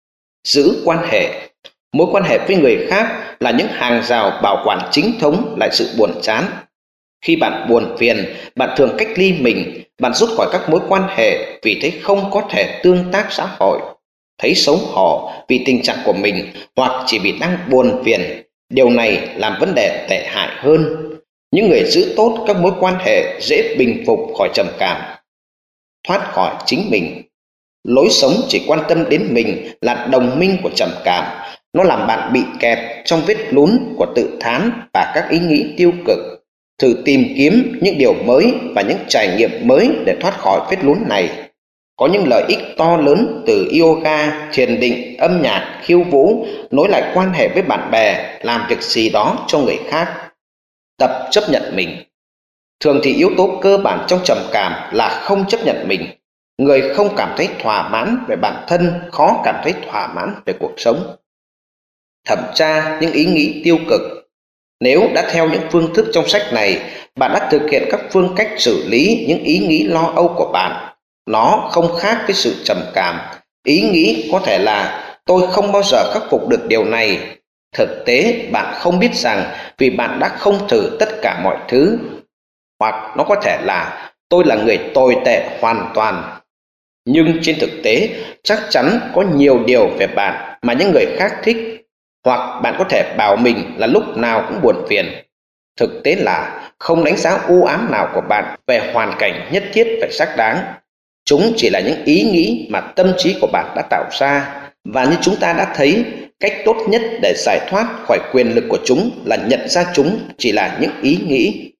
Giữ quan hệ. Mối quan hệ với người khác là những hàng rào bảo quản chính thống lại sự buồn chán. Khi bạn buồn phiền, bạn thường cách ly mình, bạn rút khỏi các mối quan hệ vì thấy không có thể tương tác xã hội, thấy xấu hổ vì tình trạng của mình hoặc chỉ vì đang buồn phiền. Điều này làm vấn đề tệ hại hơn. Những người giữ tốt các mối quan hệ dễ bình phục khỏi trầm cảm. Thoát khỏi chính mình. Lối sống chỉ quan tâm đến mình là đồng minh của trầm cảm. Nó làm bạn bị kẹt trong vết lún của tự thán và các ý nghĩ tiêu cực. Thử tìm kiếm những điều mới và những trải nghiệm mới để thoát khỏi vết lún này. Có những lợi ích to lớn từ yoga, thiền định, âm nhạc, khiêu vũ, nối lại quan hệ với bạn bè, làm việc gì đó cho người khác. Tập chấp nhận mình. Thường thì yếu tố cơ bản trong trầm cảm là không chấp nhận mình. Người không cảm thấy thỏa mãn về bản thân khó cảm thấy thỏa mãn về cuộc sống. Thẩm tra những ý nghĩ tiêu cực. Nếu đã theo những phương thức trong sách này, bạn đã thực hiện các phương cách xử lý những ý nghĩ lo âu của bạn. Nó không khác với sự trầm cảm. Ý nghĩ có thể là: tôi không bao giờ khắc phục được điều này. Thực tế bạn không biết rằng vì bạn đã không thử tất cả mọi thứ. Hoặc nó có thể là: tôi là người tồi tệ hoàn toàn. Nhưng trên thực tế chắc chắn có nhiều điều về bạn mà những người khác thích. Hoặc bạn có thể bảo mình là lúc nào cũng buồn phiền. Thực tế là không đánh giá u ám nào của bạn về hoàn cảnh nhất thiết phải xác đáng. Chúng chỉ là những ý nghĩ mà tâm trí của bạn đã tạo ra. Và như chúng ta đã thấy, cách tốt nhất để giải thoát khỏi quyền lực của chúng là nhận ra chúng chỉ là những ý nghĩ.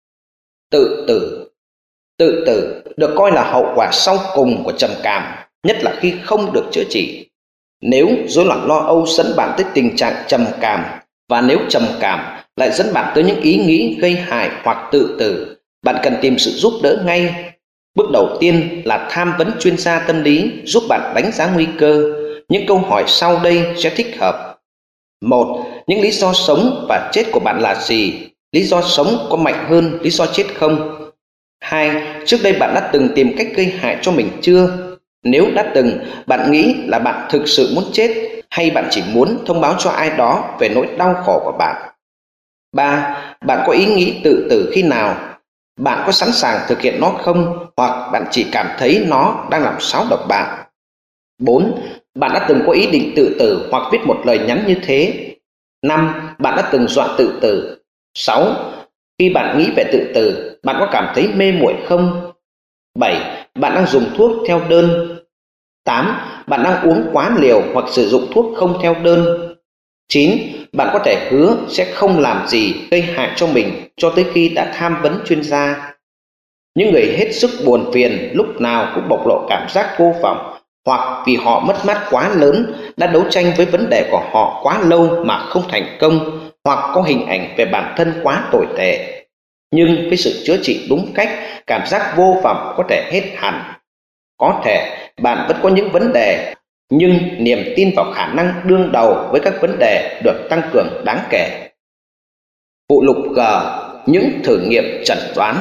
Tự tử. Tự tử được coi là hậu quả sau cùng của trầm cảm, nhất là khi không được chữa trị. Nếu rối loạn lo âu dẫn bạn tới tình trạng trầm cảm, và nếu trầm cảm lại dẫn bạn tới những ý nghĩ gây hại hoặc tự tử, bạn cần tìm sự giúp đỡ ngay. Bước đầu tiên là tham vấn chuyên gia tâm lý giúp bạn đánh giá nguy cơ. Những câu hỏi sau đây sẽ thích hợp. 1. Những lý do sống và chết của bạn là gì? lý do sống có mạnh hơn lý do chết không? 2. Trước đây bạn đã từng tìm cách gây hại cho mình chưa? Nếu đã từng, bạn nghĩ là bạn thực sự muốn chết hay bạn chỉ muốn thông báo cho ai đó về nỗi đau khổ của bạn? 3. Bạn có ý nghĩ tự tử khi nào? Bạn có sẵn sàng thực hiện nó không? Hoặc bạn chỉ cảm thấy nó đang làm xáo động bạn? 4. Bạn đã từng có ý định tự tử hoặc viết một lời nhắn như thế? 5. Bạn đã từng dọa tự tử? 6. Khi bạn nghĩ về tự tử, bạn có cảm thấy mê muội không? 7. Bạn đang dùng thuốc theo đơn? 8. Bạn đang uống quá liều hoặc sử dụng thuốc không theo đơn? 9. Bạn có thể hứa sẽ không làm gì gây hại cho mình cho tới khi đã tham vấn chuyên gia. Những người hết sức buồn phiền lúc nào cũng bộc lộ cảm giác vô vọng, hoặc vì họ mất mát quá lớn, đã đấu tranh với vấn đề của họ quá lâu mà không thành công, hoặc có hình ảnh về bản thân quá tồi tệ. Nhưng với sự chữa trị đúng cách, cảm giác vô vọng có thể hết hẳn. Có thể bạn vẫn có những vấn đề, nhưng niềm tin vào khả năng đương đầu với các vấn đề được tăng cường đáng kể. Phụ lục G. Những thử nghiệm chẩn đoán.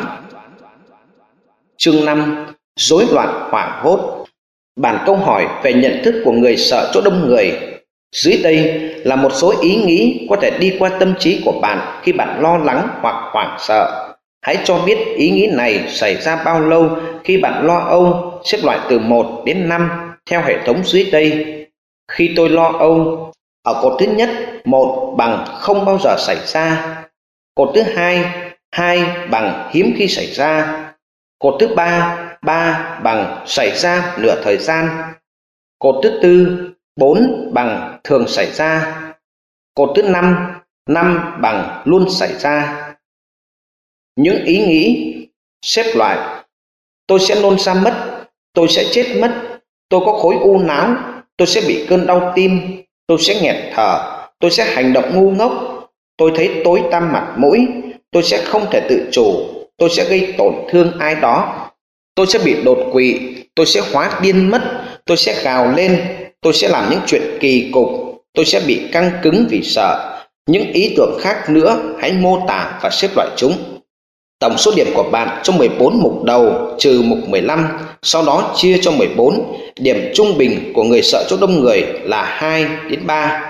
Chương 5. Rối loạn hoảng hốt. Bản câu hỏi về nhận thức của người sợ chỗ đông người. Dưới đây là một số ý nghĩ có thể đi qua tâm trí của bạn khi bạn lo lắng hoặc hoảng sợ. Hãy cho biết ý nghĩ này xảy ra bao lâu khi bạn lo âu, xếp loại từ 1 đến 5 theo hệ thống dưới đây. Khi tôi lo âu, ở cột thứ nhất, 1 bằng không bao giờ xảy ra. Cột thứ hai, 2 bằng hiếm khi xảy ra. Cột thứ ba, 3 bằng xảy ra nửa thời gian. Cột thứ tư, 4 bằng thường xảy ra. Cột thứ 5, 5 bằng luôn xảy ra. Những ý nghĩ xếp loại: tôi sẽ nôn ra mất, tôi sẽ chết mất, tôi có khối u não, tôi sẽ bị cơn đau tim, tôi sẽ nghẹt thở, tôi sẽ hành động ngu ngốc, tôi thấy tối tăm mặt mũi, tôi sẽ không thể tự chủ, tôi sẽ gây tổn thương ai đó, tôi sẽ bị đột quỵ, tôi sẽ hóa điên mất, tôi sẽ gào lên, tôi sẽ làm những chuyện kỳ cục, tôi sẽ bị căng cứng vì sợ. Những ý tưởng khác nữa, hãy mô tả và xếp loại chúng. Tổng số điểm của bạn trong 14 mục đầu trừ mục 15, sau đó chia cho 14. Điểm trung bình của người sợ chỗ đông người là 2 đến 3.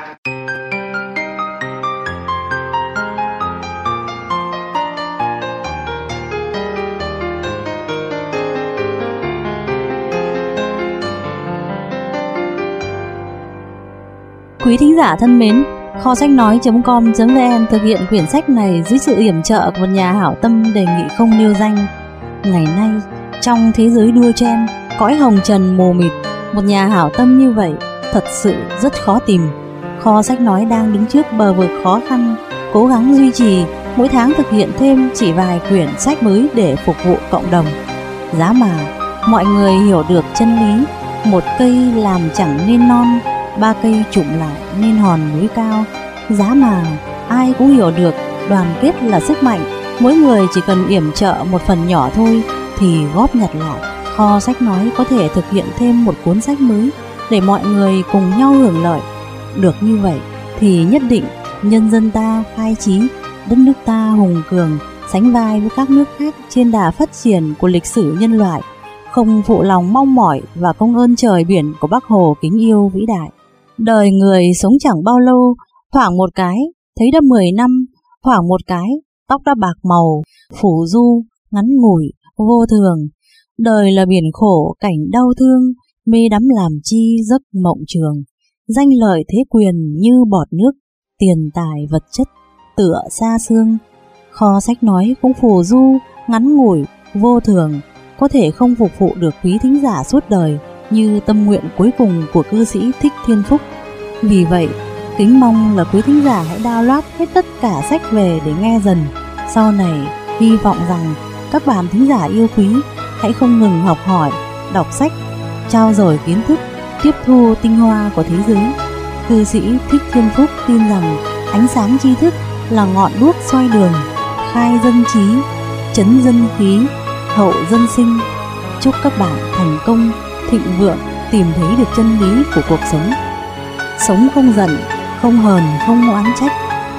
Quý thính giả thân mến, kho sách nói.com.vn thực hiện quyển sách này dưới sự yểm trợ của một nhà hảo tâm đề nghị không nêu danh. Ngày nay, trong thế giới đua chen, cõi hồng trần mù mịt, một nhà hảo tâm như vậy thật sự rất khó tìm. Kho sách nói đang đứng trước bờ vực khó khăn, cố gắng duy trì, mỗi tháng thực hiện thêm chỉ vài quyển sách mới để phục vụ cộng đồng. Giá mà mọi người hiểu được chân lý, một cây làm chẳng nên non, 3 cây chụm lại nên hòn núi cao. Giá mà ai cũng hiểu được đoàn kết là sức mạnh, mỗi người chỉ cần yểm trợ một phần nhỏ thôi thì góp nhặt lại, kho sách nói có thể thực hiện thêm một cuốn sách mới để mọi người cùng nhau hưởng lợi. Được như vậy thì nhất định nhân dân ta khai trí, đất nước ta hùng cường, sánh vai với các nước khác trên đà phát triển của lịch sử nhân loại, không phụ lòng mong mỏi và công ơn trời biển của Bác Hồ kính yêu vĩ đại. Đời người sống chẳng bao lâu, thoảng một cái thấy đã 10 năm, thoảng một cái tóc đã bạc màu, phủ du, ngắn ngủi, vô thường. Đời là biển khổ, cảnh đau thương, mê đắm làm chi giấc mộng trường. Danh lợi thế quyền như bọt nước, tiền tài vật chất tựa xa xương. Kho sách nói cũng phù du, ngắn ngủi, vô thường, có thể không phục vụ được quý thính giả suốt đời như tâm nguyện cuối cùng của cư sĩ Thích Thiên Phúc. Vì vậy, kính mong là quý thính giả hãy download hết tất cả sách về để nghe dần. Sau này, hy vọng rằng các bạn thính giả yêu quý hãy không ngừng học hỏi, đọc sách, trao dồi kiến thức, tiếp thu tinh hoa của thế giới. Cư sĩ Thích Thiên Phúc tin rằng ánh sáng tri thức là ngọn đuốc soi đường, khai dân trí, trấn dân khí, hậu dân sinh. Chúc các bạn thành công, thịnh vượng, tìm thấy được chân lý của cuộc sống. Sống không giận, không hờn, không oán trách,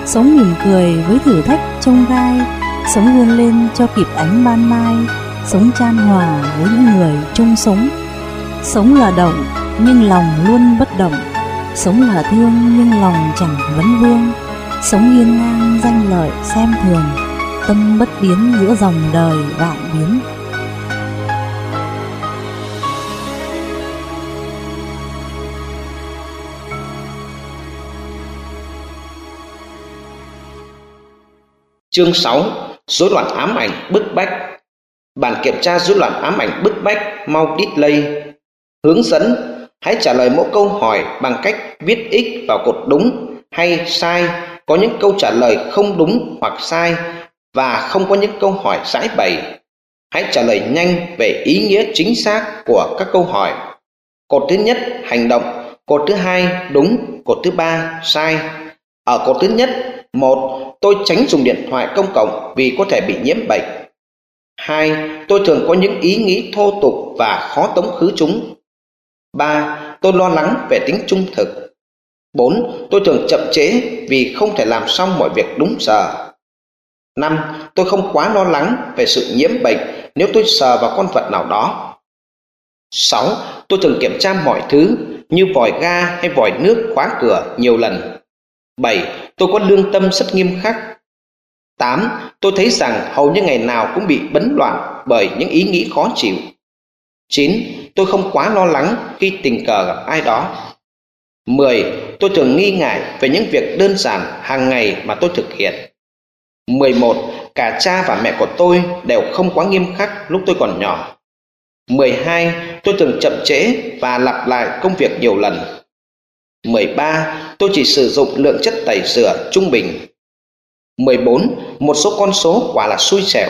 Sống mỉm cười với thử thách chông gai, sống vươn lên cho kịp ánh ban mai, sống chan hòa với những người chung sống. Sống là động nhưng lòng luôn bất động, sống là thương nhưng lòng chẳng vấn vương, sống hiên ngang danh lợi xem thường, tâm bất biến giữa dòng đời vạn biến. Chương 6. Rối loạn ám ảnh bức bách. Bản kiểm tra rối loạn ám ảnh bức bách mau display. Hướng dẫn: hãy trả lời mỗi câu hỏi bằng cách viết X vào cột đúng hay sai, có những câu trả lời không đúng hoặc sai và không có những câu hỏi giải bày. Hãy trả lời nhanh về ý nghĩa chính xác của các câu hỏi. Cột thứ nhất hành động, cột thứ hai đúng, cột thứ ba sai. Ở cột thứ nhất: 1. Tôi tránh dùng điện thoại công cộng vì có thể bị nhiễm bệnh. 2. Tôi thường có những ý nghĩ thô tục và khó tống khứ chúng. 3. Tôi lo lắng về tính trung thực. 4. Tôi thường chậm trễ vì không thể làm xong mọi việc đúng giờ. 5. Tôi không quá lo lắng về sự nhiễm bệnh nếu tôi sờ vào con vật nào đó. 6. Tôi thường kiểm tra mọi thứ như vòi ga hay vòi nước khóa cửa nhiều lần. 7. Tôi có lương tâm rất nghiêm khắc. 8. Tôi thấy rằng hầu như ngày nào cũng bị bấn loạn bởi những ý nghĩ khó chịu. 9. Tôi không quá lo lắng khi tình cờ gặp ai đó. 10. Tôi thường nghi ngại về những việc đơn giản hàng ngày mà tôi thực hiện. 11. Cả cha và mẹ của tôi đều không quá nghiêm khắc lúc tôi còn nhỏ. 12. Tôi thường chậm trễ và lặp lại công việc nhiều lần. 13. Tôi chỉ sử dụng lượng chất tẩy rửa trung bình. 14. Một số con số quả là xui xẻo.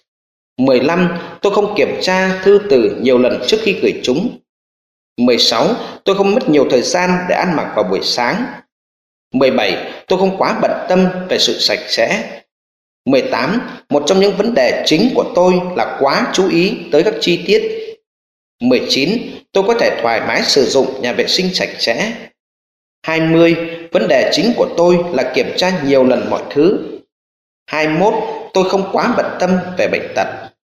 15. Tôi không kiểm tra thư từ nhiều lần trước khi gửi chúng. 16. Tôi không mất nhiều thời gian để ăn mặc vào buổi sáng. 17. Tôi không quá bận tâm về sự sạch sẽ. 18. Một trong những vấn đề chính của tôi là quá chú ý tới các chi tiết. 19. Tôi có thể thoải mái sử dụng nhà vệ sinh sạch sẽ. 20. Vấn đề chính của tôi là kiểm tra nhiều lần mọi thứ. 21. Tôi không quá bận tâm về bệnh tật.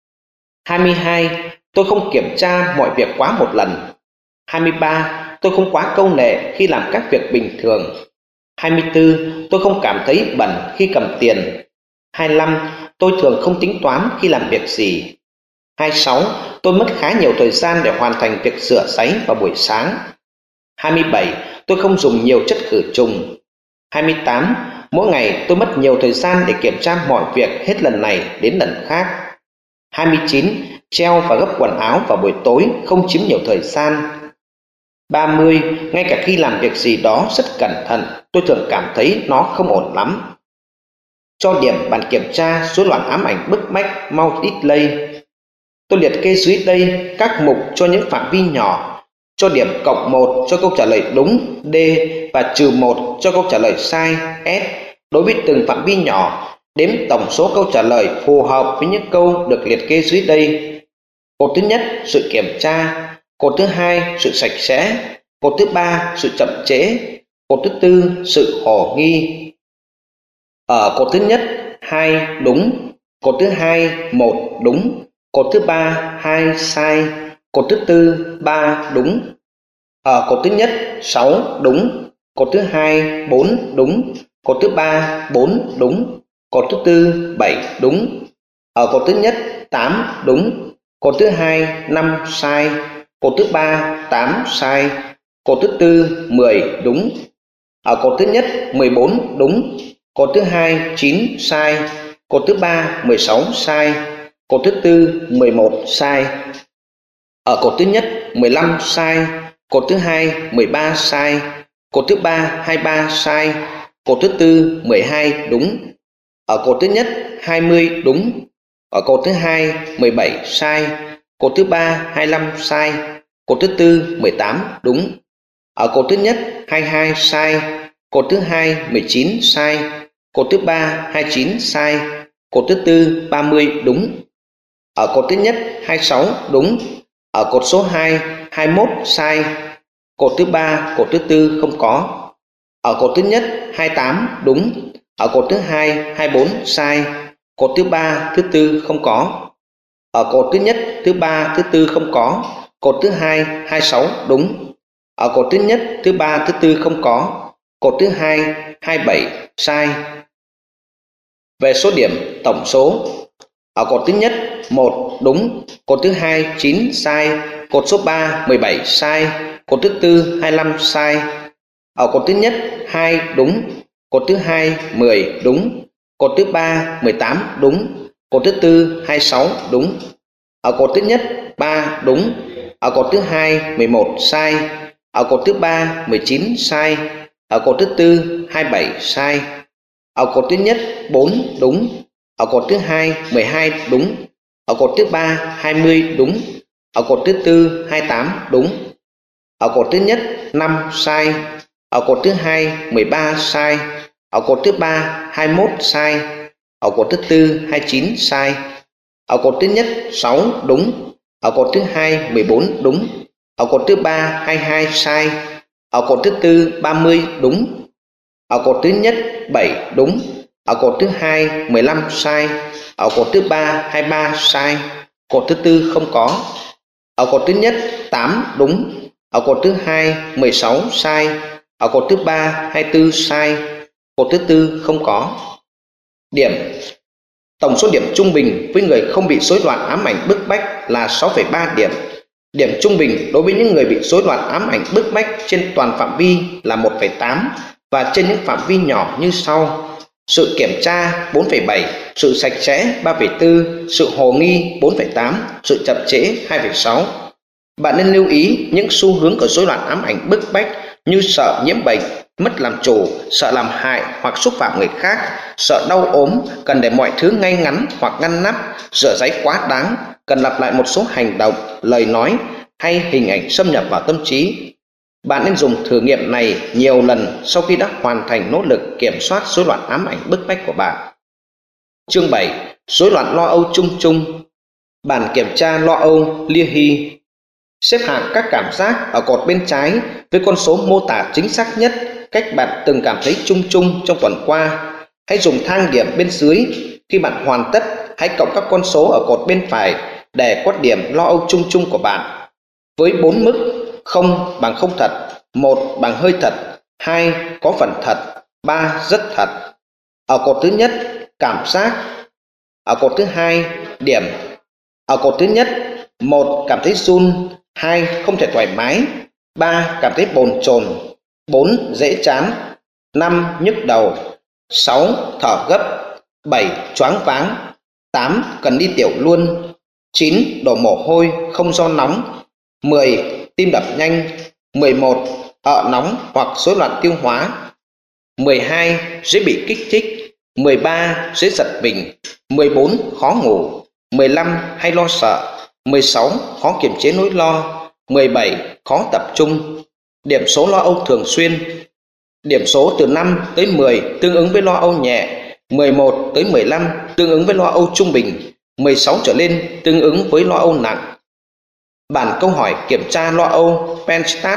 22. Tôi không kiểm tra mọi việc quá một lần. 23. Tôi không quá câu nệ khi làm các việc bình thường. 24. Tôi không cảm thấy bận khi cầm tiền. 25. Tôi thường không tính toán khi làm việc gì. 26. Tôi mất khá nhiều thời gian để hoàn thành việc rửa ráy vào buổi sáng. 27. Tôi không dùng nhiều chất khử trùng. 28. Mỗi ngày tôi mất nhiều thời gian để kiểm tra mọi việc hết lần này đến lần khác. 29. Treo và gấp quần áo vào buổi tối không chiếm nhiều thời gian. 30. Ngay cả khi làm việc gì đó rất cẩn thận, tôi thường cảm thấy nó không ổn lắm. Cho điểm bản kiểm tra rối loạn ám ảnh bức bách mau display. Tôi liệt kê dưới đây các mục cho những phạm vi nhỏ. Cho điểm cộng 1 cho câu trả lời đúng D và trừ 1 cho câu trả lời sai S. Đối với từng phạm vi nhỏ, đếm tổng số câu trả lời phù hợp với những câu được liệt kê dưới đây. Cột thứ nhất, sự kiểm tra. Cột thứ hai, sự sạch sẽ. Cột thứ ba, sự chậm trễ. Cột thứ tư, sự hồ nghi. Ở cột thứ nhất, 2 đúng. Cột thứ hai, 1 đúng. Cột thứ ba, 2 sai. Cột thứ tư, 3 đúng. Ở cột thứ nhất, 6 đúng. Cột thứ hai, 4 đúng. Cột thứ ba, 4 đúng. Cột thứ tư, 7 đúng. Ở cột thứ nhất, 8 đúng. Cột thứ hai, 5 sai. Cột thứ ba, 8 sai. Cột thứ tư, 10 đúng. Ở cột thứ nhất, 14 đúng. Cột thứ hai, 9 sai. Cột thứ ba, 16 sai. Cột thứ tư, 11 sai. Ở cột thứ nhất, 15 sai. Cột thứ hai, 13 sai. Cột thứ ba, 23 sai. Cột thứ tư, 12 đúng. Ở cột thứ nhất, 20 đúng. Ở cột thứ hai, 17 sai. Cột thứ ba, 25 sai. Cột thứ tư, 18 đúng. Ở cột thứ nhất, 22 sai. Cột thứ hai, 19 sai. Cột thứ ba, 29 sai. Cột thứ tư, 30 đúng. Ở cột thứ nhất, 26 đúng. Ở cột số 2, 21 sai. Cột thứ ba, cột thứ tư không có. Ở cột thứ nhất, 28 đúng. Ở cột thứ 2, 24 sai. Cột thứ 3, thứ 4 không có. Ở cột thứ nhất, thứ 3, thứ 4 không có. Cột thứ 2, 26 đúng. Ở cột thứ nhất, thứ 3, thứ 4 không có. Cột thứ 2, 27 sai. Về số điểm tổng số, ở cột thứ nhất 1 đúng, cột thứ 2 9 sai, cột số 3 17 sai, cột thứ 4 25 sai. Ở cột thứ nhất 2 đúng, cột thứ 2 10 đúng, cột thứ 3 18 đúng, cột thứ 4 26 đúng. Ở cột thứ nhất 3 đúng, ở cột thứ 2 11 sai, ở cột thứ 3 19 sai, ở cột thứ 4 27 sai. Ở cột thứ nhất 4 đúng, ở cột thứ 2 12 đúng, ở cột thứ 3 20 đúng, ở cột thứ 4 28 đúng. Ở cột thứ nhất 5 sai, ở cột thứ 2 13 sai, ở cột thứ 3 21 sai, ở cột thứ 4 29 sai. Ở cột thứ nhất 6 đúng, ở cột thứ 2 14 đúng, ở cột thứ 3 22 sai, ở cột thứ 4 30 đúng. Ở cột thứ nhất 7 đúng, ở cột thứ 2 15 sai, ở cột thứ 3 23 sai, cột thứ 4 không có. Ở cột thứ nhất 8 đúng, ở cột thứ 2 16 sai, ở cột thứ 3 24 sai, cột thứ 4 không có. Điểm. Tổng số điểm trung bình với người không bị rối loạn ám ảnh bức bách là 6,3 điểm. Điểm trung bình đối với những người bị rối loạn ám ảnh bức bách trên toàn phạm vi là 1,8 và trên những phạm vi nhỏ như sau: sự kiểm tra 4,7, sự sạch sẽ 3,4, sự hồ nghi 4,8, sự chậm trễ 2,6. Bạn nên lưu ý những xu hướng của rối loạn ám ảnh bức bách như sợ nhiễm bệnh, mất làm chủ, sợ làm hại hoặc xúc phạm người khác, sợ đau ốm, cần để mọi thứ ngay ngắn hoặc ngăn nắp, rửa ráy quá đáng, cần lặp lại một số hành động, lời nói hay hình ảnh xâm nhập vào tâm trí. Bạn nên dùng thử nghiệm này nhiều lần sau khi đã hoàn thành nỗ lực kiểm soát rối loạn ám ảnh bức bách của bạn. Chương 7. Rối loạn lo âu chung chung. Bản kiểm tra lo âu Leahy. Xếp hạng các cảm giác ở cột bên trái với con số mô tả chính xác nhất cách bạn từng cảm thấy chung chung trong tuần qua. Hãy dùng thang điểm bên dưới. Khi bạn hoàn tất, hãy cộng các con số ở cột bên phải để có điểm lo âu chung chung của bạn. Với 4 mức: 0 bằng không thật, 1 bằng hơi thật, 2 có phần thật, 3 rất thật. Ở cột thứ nhất, cảm giác. Ở cột thứ 2, điểm. Ở cột thứ nhất, 1 cảm thấy run, 2 không thể thoải mái, 3 cảm thấy bồn chồn, 4 dễ chán, 5 nhức đầu, 6 thở gấp, 7 choáng váng, 8 cần đi tiểu luôn, 9 đổ mồ hôi không do nóng, 10 tim đập nhanh, 11 nóng hoặc rối loạn tiêu hóa, 12 dễ bị kích thích, 13 dễ giật mình, 14 khó ngủ, 15 hay lo sợ, 16 khó kiềm chế nỗi lo, 17 khó tập trung. Điểm số lo âu thường xuyên. Điểm số từ 5 tới 10 tương ứng với lo âu nhẹ, 11 tới 15 tương ứng với lo âu trung bình, 16 trở lên tương ứng với lo âu nặng. Bản câu hỏi kiểm tra lo âu Penstat.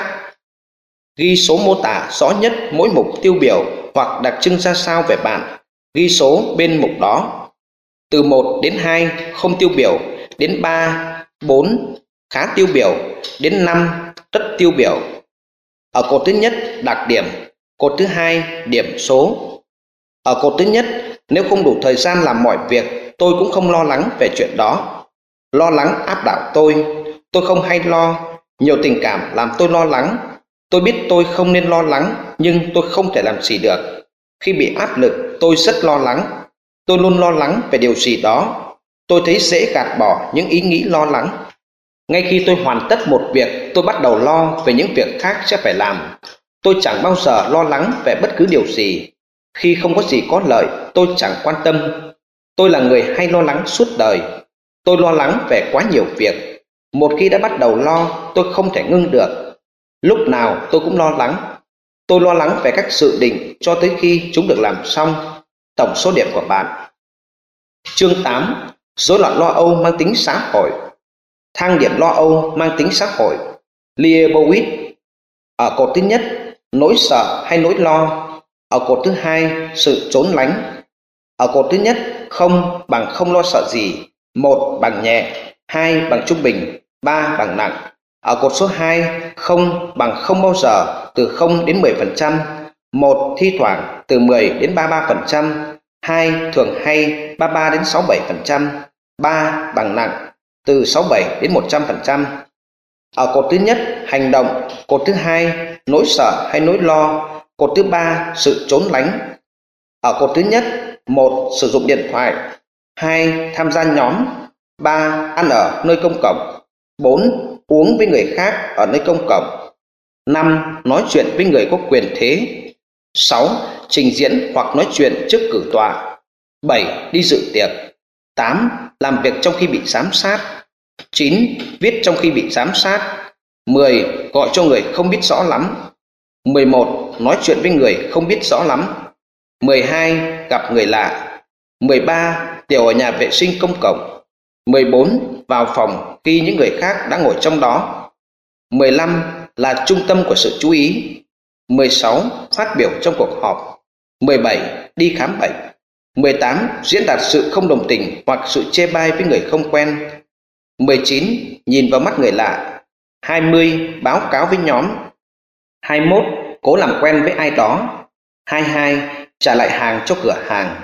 Ghi số mô tả rõ nhất mỗi mục tiêu biểu hoặc đặc trưng ra sao về bạn. Ghi số bên mục đó. Từ 1 đến 2 không tiêu biểu, đến 3, 4 khá tiêu biểu, đến 5 rất tiêu biểu. Ở cột thứ nhất, đặc điểm. Cột thứ 2, điểm số. Ở cột thứ nhất, nếu không đủ thời gian làm mọi việc, tôi cũng không lo lắng về chuyện đó. Lo lắng áp đảo tôi không hay lo. Nhiều tình cảm làm tôi lo lắng. Tôi biết tôi không nên lo lắng, nhưng tôi không thể làm gì được. Khi bị áp lực, tôi rất lo lắng. Tôi luôn lo lắng về điều gì đó. Tôi thấy dễ gạt bỏ những ý nghĩ lo lắng. Ngay khi tôi hoàn tất một việc, tôi bắt đầu lo về những việc khác sẽ phải làm. Tôi chẳng bao giờ lo lắng về bất cứ điều gì. Khi không có gì có lợi, tôi chẳng quan tâm. Tôi là người hay lo lắng suốt đời. Tôi lo lắng về quá nhiều việc. Một khi đã bắt đầu lo, tôi không thể ngưng được. Lúc nào tôi cũng lo lắng. Tôi lo lắng về các dự định cho tới khi chúng được làm xong. Tổng số điểm của bạn. Chương 8. Rối loạn lo âu mang tính xã hội. Thang điểm lo âu mang tính xã hội. Leibowitz. Ở cột thứ nhất, nỗi sợ hay nỗi lo. Ở cột thứ hai, sự trốn lánh. Ở cột thứ nhất, không bằng không lo sợ gì, 1 bằng nhẹ, 2 bằng trung bình, 3 bằng nặng. Ở cột số 2, không bằng không bao giờ, từ 0 đến 10%, 1 thi thoảng, từ 10 đến 33%, 2 thường hay, 33 đến 67%, 3 bằng nặng, từ 67 đến 100%. Ở cột thứ nhất, hành động. Cột thứ hai, nỗi sợ hay nỗi lo. Cột thứ ba, sự trốn lánh. Ở cột thứ nhất, 1 sử dụng điện thoại, 2 tham gia nhóm, 3 ăn ở nơi công cộng, 4 uống với người khác ở nơi công cộng, 5 nói chuyện với người có quyền thế, 6 trình diễn hoặc nói chuyện trước cử tọa, 7 đi dự tiệc, 8 làm việc trong khi bị giám sát, 9 viết trong khi bị giám sát, 10 gọi cho người không biết rõ lắm, 11 nói chuyện với người không biết rõ lắm, 12 gặp người lạ, 13 tiểu ở nhà vệ sinh công cộng, 14 vào phòng khi những người khác đã ngồi trong đó, 15 là trung tâm của sự chú ý, 16 phát biểu trong cuộc họp, 17 đi khám bệnh, 18 diễn đạt sự không đồng tình hoặc sự chê bai với người không quen, 19 nhìn vào mắt người lạ, 20 báo cáo với nhóm, 21 cố làm quen với ai đó, 22 trả lại hàng cho cửa hàng,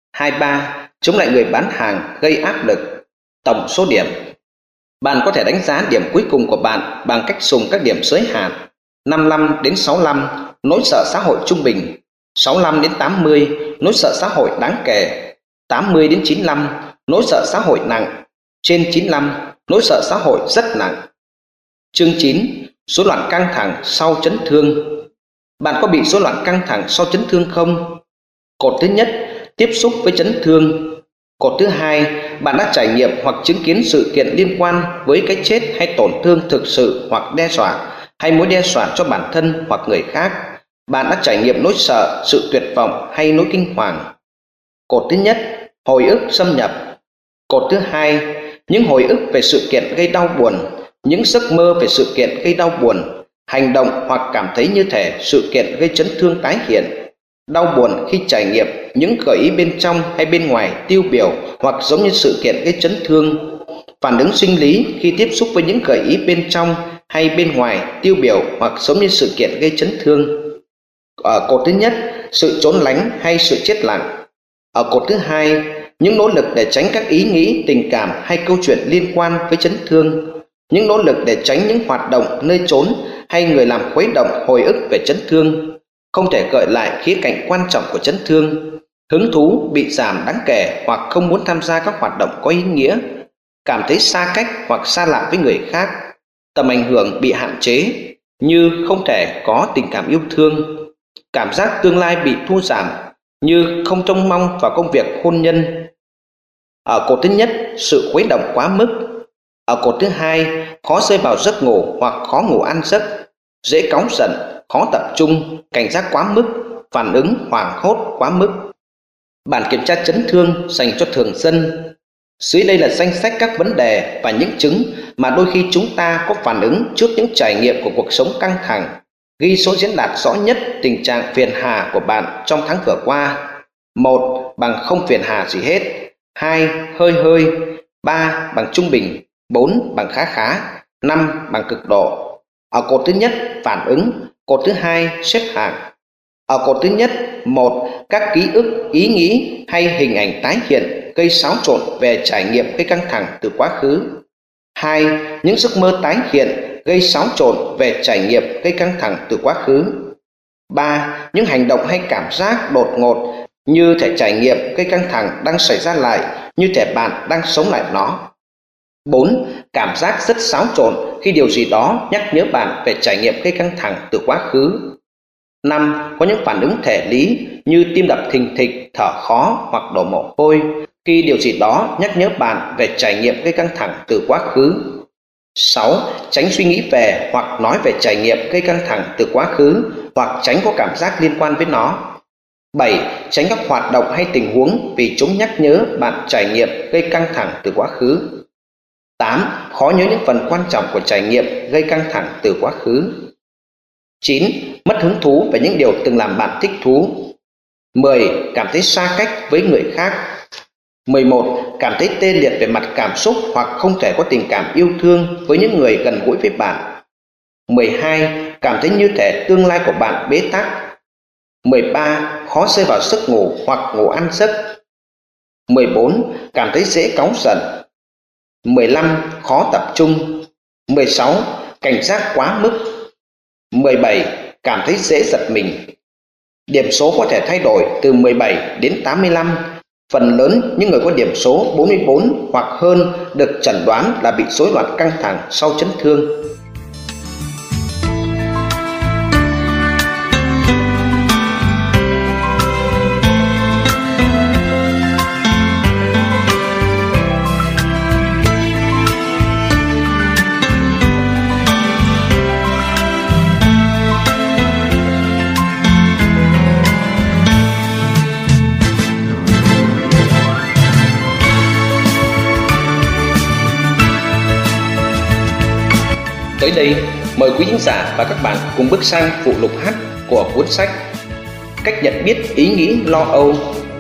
23 chống lại người bán hàng gây áp lực. Tổng số điểm. Bạn có thể đánh giá điểm cuối cùng của bạn bằng cách dùng các điểm giới hạn: 55 đến 65 nỗi sợ xã hội trung bình, 65 đến 80 nỗi sợ xã hội đáng kể, 80 đến 95 nỗi sợ xã hội nặng, trên 95 nỗi sợ xã hội rất nặng. Chương 9. Rối loạn căng thẳng sau chấn thương. Bạn có bị rối loạn căng thẳng sau chấn thương không? Cột thứ nhất, tiếp xúc với chấn thương. Cột thứ hai, bạn đã trải nghiệm hoặc chứng kiến sự kiện liên quan với cái chết hay tổn thương thực sự hoặc đe dọa hay mối đe dọa cho bản thân hoặc người khác. Bạn đã trải nghiệm nỗi sợ, sự tuyệt vọng hay nỗi kinh hoàng. Cột thứ nhất, hồi ức xâm nhập. Cột thứ hai, những hồi ức về sự kiện gây đau buồn, những giấc mơ về sự kiện gây đau buồn, hành động hoặc cảm thấy như thể sự kiện gây chấn thương tái hiện. Đau buồn khi trải nghiệm những gợi ý bên trong hay bên ngoài tiêu biểu hoặc giống như sự kiện gây chấn thương. Phản ứng sinh lý khi tiếp xúc với những gợi ý bên trong hay bên ngoài tiêu biểu hoặc giống như sự kiện gây chấn thương. Ở cột thứ nhất, sự trốn lánh hay sự chết lặng. Ở cột thứ hai, những nỗ lực để tránh các ý nghĩ, tình cảm hay câu chuyện liên quan với chấn thương. Những nỗ lực để tránh những hoạt động nơi trốn hay người làm khuấy động hồi ức về chấn thương. Không thể gợi lại khía cạnh quan trọng của chấn thương. Hứng thú bị giảm đáng kể hoặc không muốn tham gia các hoạt động có ý nghĩa. Cảm thấy xa cách hoặc xa lạ với người khác. Tầm ảnh hưởng bị hạn chế, như không thể có tình cảm yêu thương. Cảm giác tương lai bị thu giảm, như không trông mong vào công việc hôn nhân. Ở cột thứ nhất, sự khuấy động quá mức. Ở cột thứ hai, khó rơi vào giấc ngủ hoặc khó ngủ ăn giấc, dễ cáu giận, khó tập trung, cảnh giác quá mức, phản ứng hoảng hốt quá mức. Bản kiểm tra chấn thương dành cho thường dân. Dưới đây là danh sách các vấn đề và những chứng mà đôi khi chúng ta có phản ứng trước những trải nghiệm của cuộc sống căng thẳng, ghi số diễn đạt rõ nhất tình trạng phiền hà của bạn trong tháng vừa qua. 1. Bằng không phiền hà gì hết. 2. Hơi hơi. 3. Bằng trung bình. 4. Bằng khá khá. 5. Bằng cực độ. Ở cột thứ nhất, phản ứng. Cột thứ hai, xếp hạng. Ở cột thứ nhất, 1. Các ký ức, ý nghĩ hay hình ảnh tái hiện gây xáo trộn về trải nghiệm gây căng thẳng từ quá khứ. 2. Những giấc mơ tái hiện gây xáo trộn về trải nghiệm gây căng thẳng từ quá khứ. 3. Những hành động hay cảm giác đột ngột như thể trải nghiệm gây căng thẳng đang xảy ra lại, như thể bạn đang sống lại nó. 4. Cảm giác rất xáo trộn khi điều gì đó nhắc nhớ bạn về trải nghiệm gây căng thẳng từ quá khứ. 5. Có những phản ứng thể lý như tim đập thình thịch, thở khó hoặc đổ mồ hôi khi điều gì đó nhắc nhớ bạn về trải nghiệm gây căng thẳng từ quá khứ. 6. Tránh suy nghĩ về hoặc nói về trải nghiệm gây căng thẳng từ quá khứ hoặc tránh có cảm giác liên quan với nó. 7. Tránh các hoạt động hay tình huống vì chúng nhắc nhớ bạn trải nghiệm gây căng thẳng từ quá khứ. 8. Khó nhớ những phần quan trọng của trải nghiệm gây căng thẳng từ quá khứ. 9. Mất hứng thú về những điều từng làm bạn thích thú. 10. Cảm thấy xa cách với người khác. 11. Cảm thấy tê liệt về mặt cảm xúc hoặc không thể có tình cảm yêu thương với những người gần gũi với bạn. 12. Cảm thấy như thể tương lai của bạn bế tắc. 13. Khó rơi vào giấc ngủ hoặc ngủ ăn giấc. 14. Cảm thấy dễ cáu giận. 15. Khó tập trung. 16. Cảnh giác quá mức. 17. Cảm thấy dễ giật mình. Điểm số có thể thay đổi từ 17 đến 85. Phần lớn những người có điểm số 44 hoặc hơn được chẩn đoán là bị rối loạn căng thẳng sau chấn thương. Tới đây, mời quý thính giả và các bạn cùng bước sang phụ lục H của cuốn sách Cách nhận biết ý nghĩ lo âu.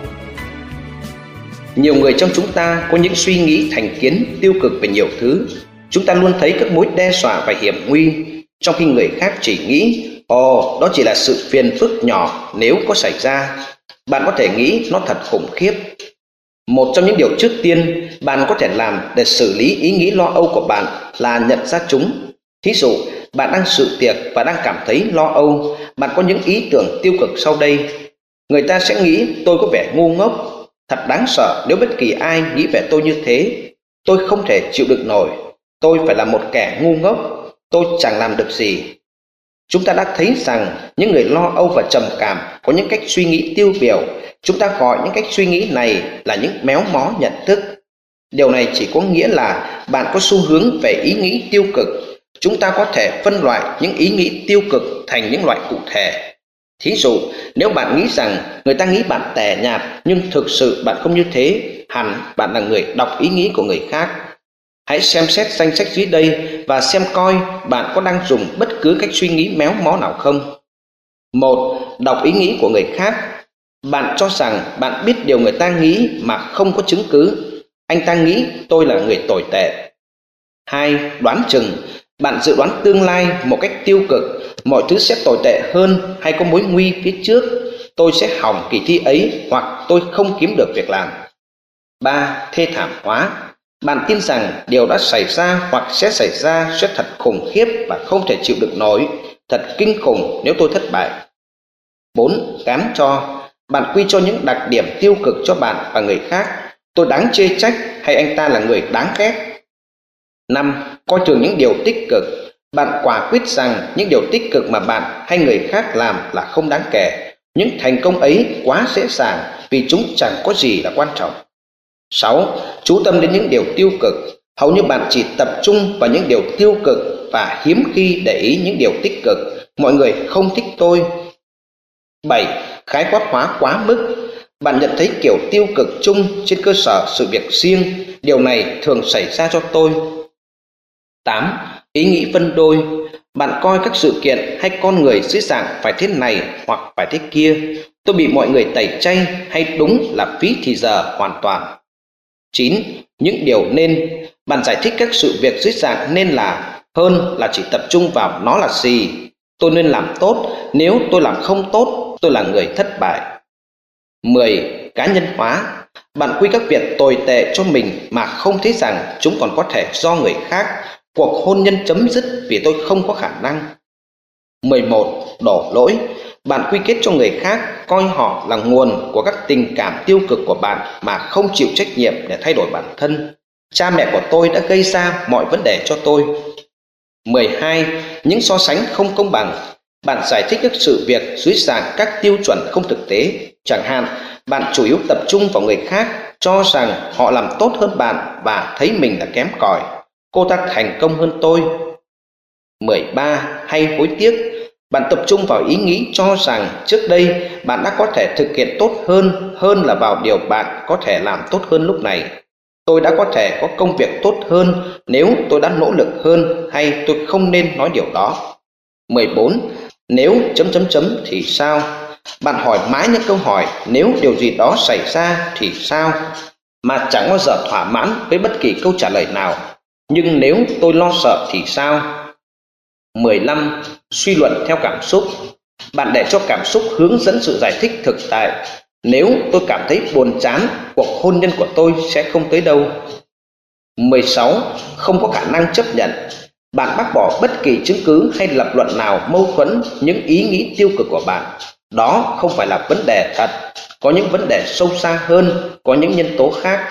Nhiều người trong chúng ta có những suy nghĩ thành kiến tiêu cực về nhiều thứ. Chúng ta luôn thấy các mối đe dọa và hiểm nguy, trong khi người khác chỉ nghĩ, đó chỉ là sự phiền phức nhỏ nếu có xảy ra. Bạn có thể nghĩ nó thật khủng khiếp. Một trong những điều trước tiên bạn có thể làm để xử lý ý nghĩ lo âu của bạn là nhận ra chúng. Thí dụ, bạn đang dự tiệc và đang cảm thấy lo âu, bạn có những ý tưởng tiêu cực sau đây. Người ta sẽ nghĩ tôi có vẻ ngu ngốc, thật đáng sợ nếu bất kỳ ai nghĩ về tôi như thế. Tôi không thể chịu đựng nổi, tôi phải là một kẻ ngu ngốc, tôi chẳng làm được gì. Chúng ta đã thấy rằng những người lo âu và trầm cảm có những cách suy nghĩ tiêu biểu. Chúng ta gọi những cách suy nghĩ này là những méo mó nhận thức. Điều này chỉ có nghĩa là bạn có xu hướng về ý nghĩ tiêu cực. Chúng ta có thể phân loại những ý nghĩ tiêu cực thành những loại cụ thể. Thí dụ, nếu bạn nghĩ rằng người ta nghĩ bạn tẻ nhạt nhưng thực sự bạn không như thế, hẳn bạn là người đọc ý nghĩ của người khác. Hãy xem xét danh sách dưới đây và xem coi bạn có đang dùng bất cứ cách suy nghĩ méo mó nào không. 1. Đọc ý nghĩ của người khác. Bạn cho rằng bạn biết điều người ta nghĩ mà không có chứng cứ. Anh ta nghĩ tôi là người tồi tệ. 2. Đoán chừng. Bạn dự đoán tương lai một cách tiêu cực, mọi thứ sẽ tồi tệ hơn hay có mối nguy phía trước. Tôi sẽ hỏng kỳ thi ấy hoặc tôi không kiếm được việc làm. 3. Thê thảm hóa. Bạn tin rằng điều đã xảy ra hoặc sẽ xảy ra sẽ thật khủng khiếp và không thể chịu đựng nổi. Thật kinh khủng nếu tôi thất bại. 4. Gán cho. Bạn quy cho những đặc điểm tiêu cực cho bạn và người khác. Tôi đáng chê trách hay anh ta là người đáng ghét. 5. Coi thường những điều tích cực. Bạn quả quyết rằng những điều tích cực mà bạn hay người khác làm là không đáng kể. Những thành công ấy quá dễ dàng vì chúng chẳng có gì là quan trọng. 6. Chú tâm đến những điều tiêu cực. Hầu như bạn chỉ tập trung vào những điều tiêu cực và hiếm khi để ý những điều tích cực. Mọi người không thích tôi. 7. Khái quát hóa quá mức. Bạn nhận thấy kiểu tiêu cực chung trên cơ sở sự việc riêng. Điều này thường xảy ra cho tôi. 8. Ý nghĩ phân đôi. Bạn coi các sự kiện hay con người dưới dạng phải thế này hoặc phải thế kia. Tôi bị mọi người tẩy chay hay đúng là phí thì giờ hoàn toàn. 9. Những điều nên. Bạn giải thích các sự việc dưới dạng nên là hơn là chỉ tập trung vào nó là gì. Tôi nên làm tốt, nếu tôi làm không tốt, tôi là người thất bại. 10. Cá nhân hóa. Bạn quy các việc tồi tệ cho mình mà không thấy rằng chúng còn có thể do người khác. Cuộc hôn nhân chấm dứt vì tôi không có khả năng. 11. Đổ lỗi. Bạn quy kết cho người khác, coi họ là nguồn của các tình cảm tiêu cực của bạn mà không chịu trách nhiệm để thay đổi bản thân. Cha mẹ của tôi đã gây ra mọi vấn đề cho tôi. 12. Những so sánh không công bằng. Bạn giải thích các sự việc dưới dạng các tiêu chuẩn không thực tế. Chẳng hạn, bạn chủ yếu tập trung vào người khác, cho rằng họ làm tốt hơn bạn và thấy mình là kém cỏi. Cô ta thành công hơn tôi. 13. Hay hối tiếc. Bạn tập trung vào ý nghĩ cho rằng trước đây bạn đã có thể thực hiện tốt hơn là vào điều bạn có thể làm tốt hơn lúc này. Tôi đã có thể có công việc tốt hơn nếu tôi đã nỗ lực hơn, hay tôi không nên nói điều đó. 14. Nếu ... thì sao? Bạn hỏi mãi những câu hỏi nếu điều gì đó xảy ra thì sao, mà chẳng bao giờ thỏa mãn với bất kỳ câu trả lời nào. Nhưng nếu tôi lo sợ thì sao? 15. Suy luận theo cảm xúc. Bạn để cho cảm xúc hướng dẫn sự giải thích thực tại. Nếu tôi cảm thấy buồn chán, cuộc hôn nhân của tôi sẽ không tới đâu. 16. Không có khả năng chấp nhận. Bạn bác bỏ bất kỳ chứng cứ hay lập luận nào mâu thuẫn những ý nghĩ tiêu cực của bạn. Đó không phải là vấn đề thật. Có những vấn đề sâu xa hơn, có những nhân tố khác.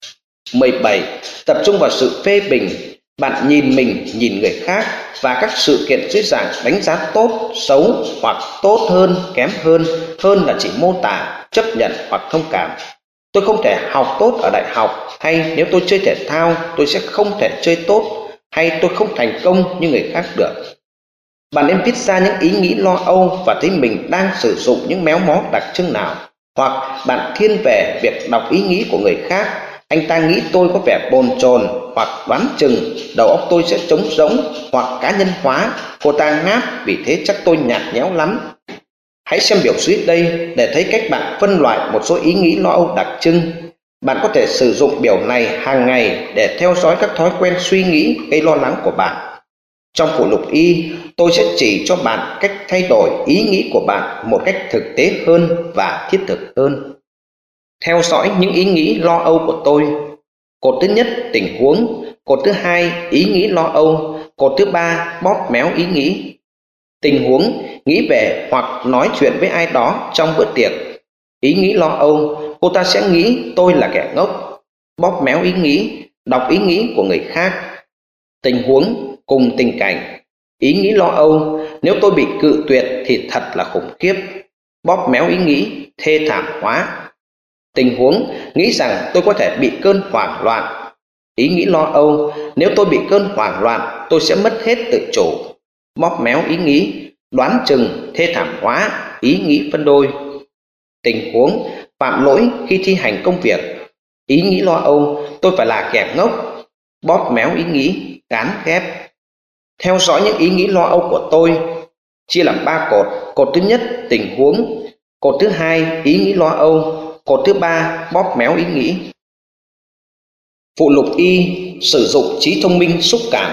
17. Tập trung vào sự phê bình. Bạn nhìn mình, nhìn người khác và các sự kiện dưới dạng đánh giá tốt, xấu hoặc tốt hơn, kém hơn là chỉ mô tả, chấp nhận hoặc thông cảm. Tôi không thể học tốt ở đại học, hay nếu tôi chơi thể thao, tôi sẽ không thể chơi tốt, hay tôi không thành công như người khác được. Bạn nên viết ra những ý nghĩ lo âu và thấy mình đang sử dụng những méo mó đặc trưng nào. Hoặc bạn thiên về việc đọc ý nghĩ của người khác. Anh ta nghĩ tôi có vẻ bồn chồn, hoặc đoán chừng đầu óc tôi sẽ trống rỗng, hoặc cá nhân hóa, cô ta ngáp vì thế chắc tôi nhạt nhẽo lắm. Hãy xem biểu dưới đây để thấy cách bạn phân loại một số ý nghĩ lo âu đặc trưng. Bạn có thể sử dụng biểu này hàng ngày để theo dõi các thói quen suy nghĩ gây lo lắng của bạn. Trong phụ lục Y, tôi sẽ chỉ cho bạn cách thay đổi ý nghĩ của bạn một cách thực tế hơn và thiết thực hơn. Theo dõi những ý nghĩ lo âu của tôi. Cột thứ nhất, tình huống. Cột thứ hai, ý nghĩ lo âu. Cột thứ ba, bóp méo ý nghĩ. Tình huống, nghĩ về hoặc nói chuyện với ai đó trong bữa tiệc. Ý nghĩ lo âu, cô ta sẽ nghĩ tôi là kẻ ngốc. Bóp méo ý nghĩ, đọc ý nghĩ của người khác. Tình huống, cùng tình cảnh. Ý nghĩ lo âu, nếu tôi bị cự tuyệt thì thật là khủng khiếp. Bóp méo ý nghĩ, thê thảm hóa. Tình huống, nghĩ rằng tôi có thể bị cơn hoảng loạn. Ý nghĩ lo âu, nếu tôi bị cơn hoảng loạn, tôi sẽ mất hết tự chủ. Bóp méo ý nghĩ, đoán chừng, thê thảm hóa, ý nghĩ phân đôi. Tình huống, phạm lỗi khi thi hành công việc. Ý nghĩ lo âu, tôi phải là kẻ ngốc. Bóp méo ý nghĩ, gán ghép. Theo dõi những ý nghĩ lo âu của tôi, chia làm 3 cột. Cột thứ nhất, tình huống. Cột thứ hai, ý nghĩ lo âu. Cột thứ ba, bóp méo ý nghĩ. Phụ lục Y, sử dụng trí thông minh xúc cảm.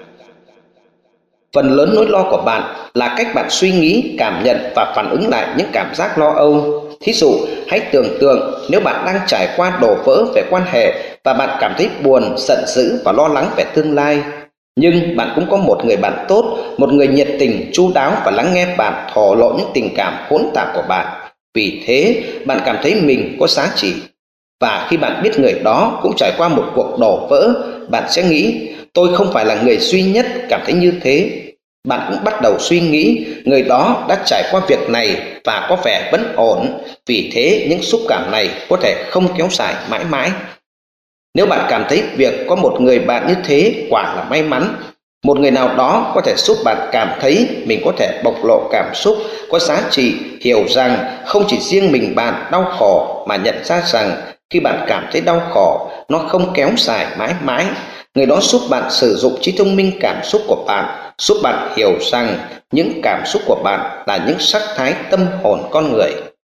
Phần lớn nỗi lo của bạn là cách bạn suy nghĩ, cảm nhận và phản ứng lại những cảm giác lo âu. Thí dụ, hãy tưởng tượng nếu bạn đang trải qua đổ vỡ về quan hệ và bạn cảm thấy buồn, giận dữ và lo lắng về tương lai. Nhưng bạn cũng có một người bạn tốt, một người nhiệt tình, chu đáo và lắng nghe bạn thổ lộ những tình cảm hỗn tạp của bạn. Vì thế, bạn cảm thấy mình có giá trị. Và khi bạn biết người đó cũng trải qua một cuộc đổ vỡ, bạn sẽ nghĩ, tôi không phải là người duy nhất cảm thấy như thế. Bạn cũng bắt đầu suy nghĩ, người đó đã trải qua việc này và có vẻ vẫn ổn. Vì thế, những xúc cảm này có thể không kéo dài mãi mãi. Nếu bạn cảm thấy việc có một người bạn như thế quả là may mắn, một người nào đó có thể giúp bạn cảm thấy mình có thể bộc lộ cảm xúc, có giá trị, hiểu rằng không chỉ riêng mình bạn đau khổ, mà nhận ra rằng khi bạn cảm thấy đau khổ, nó không kéo dài mãi mãi. Người đó giúp bạn sử dụng trí thông minh cảm xúc của bạn, giúp bạn hiểu rằng những cảm xúc của bạn là những sắc thái tâm hồn con người.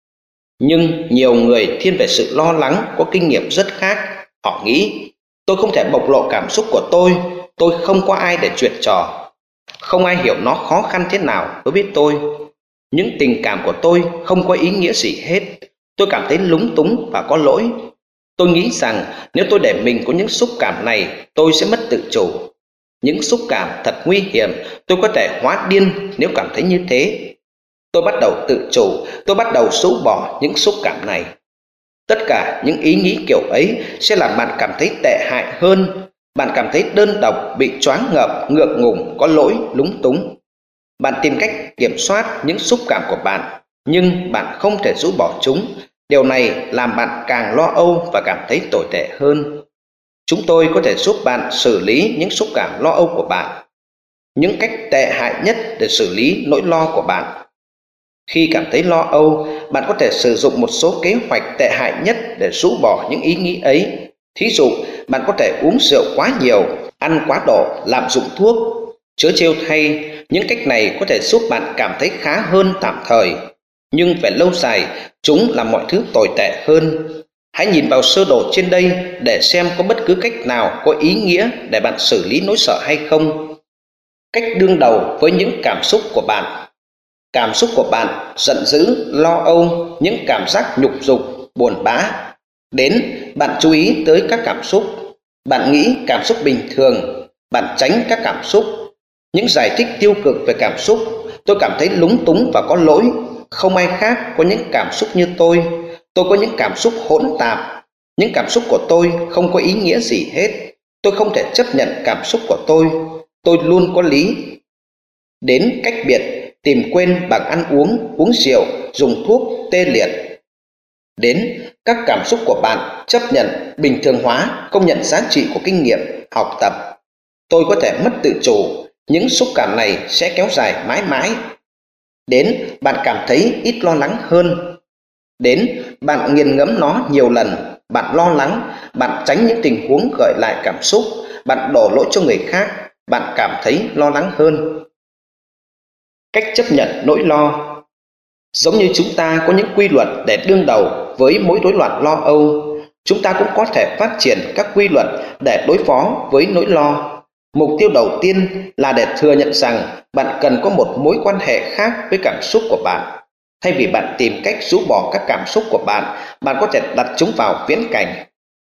Nhưng nhiều người thiên về sự lo lắng có kinh nghiệm rất khác. Họ nghĩ, tôi không thể bộc lộ cảm xúc của tôi không có ai để chuyện trò. Không ai hiểu nó khó khăn thế nào đối với tôi. Những tình cảm của tôi không có ý nghĩa gì hết. Tôi cảm thấy lúng túng và có lỗi. Tôi nghĩ rằng nếu tôi để mình có những xúc cảm này, tôi sẽ mất tự chủ. Những xúc cảm thật nguy hiểm, tôi có thể hóa điên nếu cảm thấy như thế. Tôi bắt đầu tự chủ, tôi bắt đầu rũ bỏ những xúc cảm này. Tất cả những ý nghĩ kiểu ấy sẽ làm bạn cảm thấy tệ hại hơn. Bạn cảm thấy đơn độc, bị choáng ngợp, ngượng ngùng, có lỗi, lúng túng. Bạn tìm cách kiểm soát những xúc cảm của bạn, nhưng bạn không thể rũ bỏ chúng. Điều này làm bạn càng lo âu và cảm thấy tồi tệ hơn. Chúng tôi có thể giúp bạn xử lý những xúc cảm lo âu của bạn. Những cách tệ hại nhất để xử lý nỗi lo của bạn. Khi cảm thấy lo âu, bạn có thể sử dụng một số kế hoạch tệ hại nhất để rũ bỏ những ý nghĩ ấy. Thí dụ, bạn có thể uống rượu quá nhiều, ăn quá độ, lạm dụng thuốc. Chớ trêu thay, những cách này có thể giúp bạn cảm thấy khá hơn tạm thời. nhưng về lâu dài, chúng làm mọi thứ tồi tệ hơn. Hãy nhìn vào sơ đồ trên đây để xem có bất cứ cách nào có ý nghĩa để bạn xử lý nỗi sợ hay không. Cách đương đầu với những cảm xúc của bạn. Cảm xúc của bạn giận dữ, lo âu, những cảm giác nhục dục, buồn bã. Đến, bạn chú ý tới các cảm xúc. Bạn nghĩ cảm xúc bình thường, bạn tránh các cảm xúc. Những giải thích tiêu cực về cảm xúc: tôi cảm thấy lúng túng và có lỗi, không ai khác có những cảm xúc như tôi có những cảm xúc hỗn tạp, những cảm xúc của tôi không có ý nghĩa gì hết, tôi không thể chấp nhận cảm xúc của tôi luôn có lý. Đến cách biệt, tìm quên bằng ăn uống, uống rượu, dùng thuốc, tê liệt. Đến các cảm xúc của bạn chấp nhận, bình thường hóa, công nhận giá trị của kinh nghiệm, học tập. Tôi có thể mất tự chủ, những xúc cảm này sẽ kéo dài mãi mãi. Đến bạn cảm thấy ít lo lắng hơn. Đến bạn nghiền ngẫm nó nhiều lần, bạn lo lắng, bạn tránh những tình huống gợi lại cảm xúc, bạn đổ lỗi cho người khác, bạn cảm thấy lo lắng hơn. Cách chấp nhận nỗi lo. Giống như chúng ta có những quy luật để đương đầu với mối rối loạn lo âu, chúng ta cũng có thể phát triển các quy luật để đối phó với nỗi lo. Mục tiêu đầu tiên là để thừa nhận rằng bạn cần có một mối quan hệ khác với cảm xúc của bạn. Thay vì bạn tìm cách rũ bỏ các cảm xúc của bạn, bạn có thể đặt chúng vào viễn cảnh.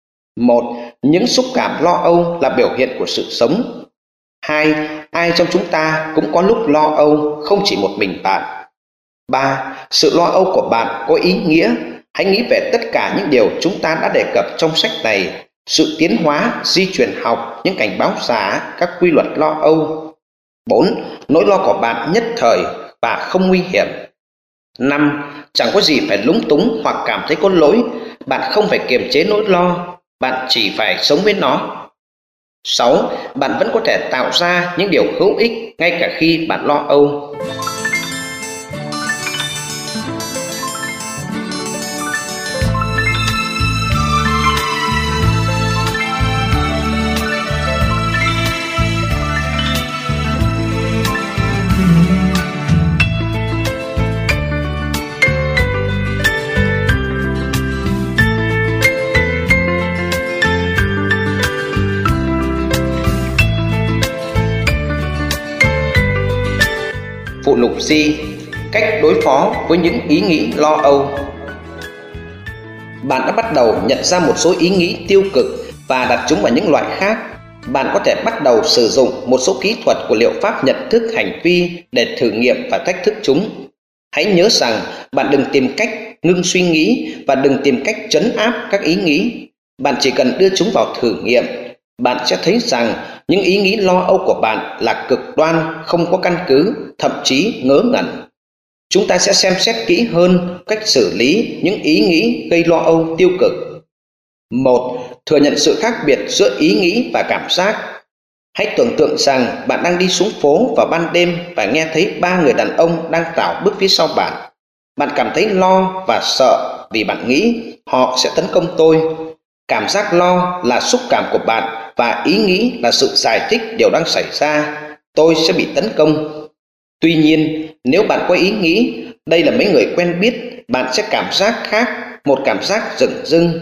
1. Những xúc cảm lo âu là biểu hiện của sự sống. 2. Ai trong chúng ta cũng có lúc lo âu, không chỉ một mình bạn. 3. Sự lo âu của bạn có ý nghĩa. Hãy nghĩ về tất cả những điều chúng ta đã đề cập trong sách này: sự tiến hóa, di truyền học, những cảnh báo giả, các quy luật lo âu. 4. Nỗi lo của bạn nhất thời và không nguy hiểm. 5. Chẳng có gì phải lúng túng hoặc cảm thấy có lỗi. Bạn không phải kiềm chế nỗi lo, bạn chỉ phải sống với nó. 6. Bạn vẫn có thể tạo ra những điều hữu ích ngay cả khi bạn lo âu. Phụ lục G. Cách đối phó với những ý nghĩ lo âu. Bạn đã bắt đầu nhận ra một số ý nghĩ tiêu cực và đặt chúng vào những loại khác. Bạn có thể bắt đầu sử dụng một số kỹ thuật của liệu pháp nhận thức hành vi để thử nghiệm và thách thức chúng. Hãy nhớ rằng bạn đừng tìm cách ngưng suy nghĩ và đừng tìm cách trấn áp các ý nghĩ. Bạn chỉ cần đưa chúng vào thử nghiệm. Bạn sẽ thấy rằng những ý nghĩ lo âu của bạn là cực đoan, không có căn cứ, thậm chí ngớ ngẩn. Chúng ta sẽ xem xét kỹ hơn cách xử lý những ý nghĩ gây lo âu tiêu cực. 1. Thừa nhận sự khác biệt giữa ý nghĩ và cảm giác. Hãy tưởng tượng rằng bạn đang đi xuống phố vào ban đêm và nghe thấy 3 người đàn ông đang rảo bước phía sau bạn. Bạn cảm thấy lo và sợ vì bạn nghĩ họ sẽ tấn công tôi. Cảm giác lo là xúc cảm của bạn và ý nghĩ là sự giải thích điều đang xảy ra: tôi sẽ bị tấn công. Tuy nhiên, nếu bạn có ý nghĩ đây là mấy người quen biết, bạn sẽ cảm giác khác, một cảm giác dửng dưng.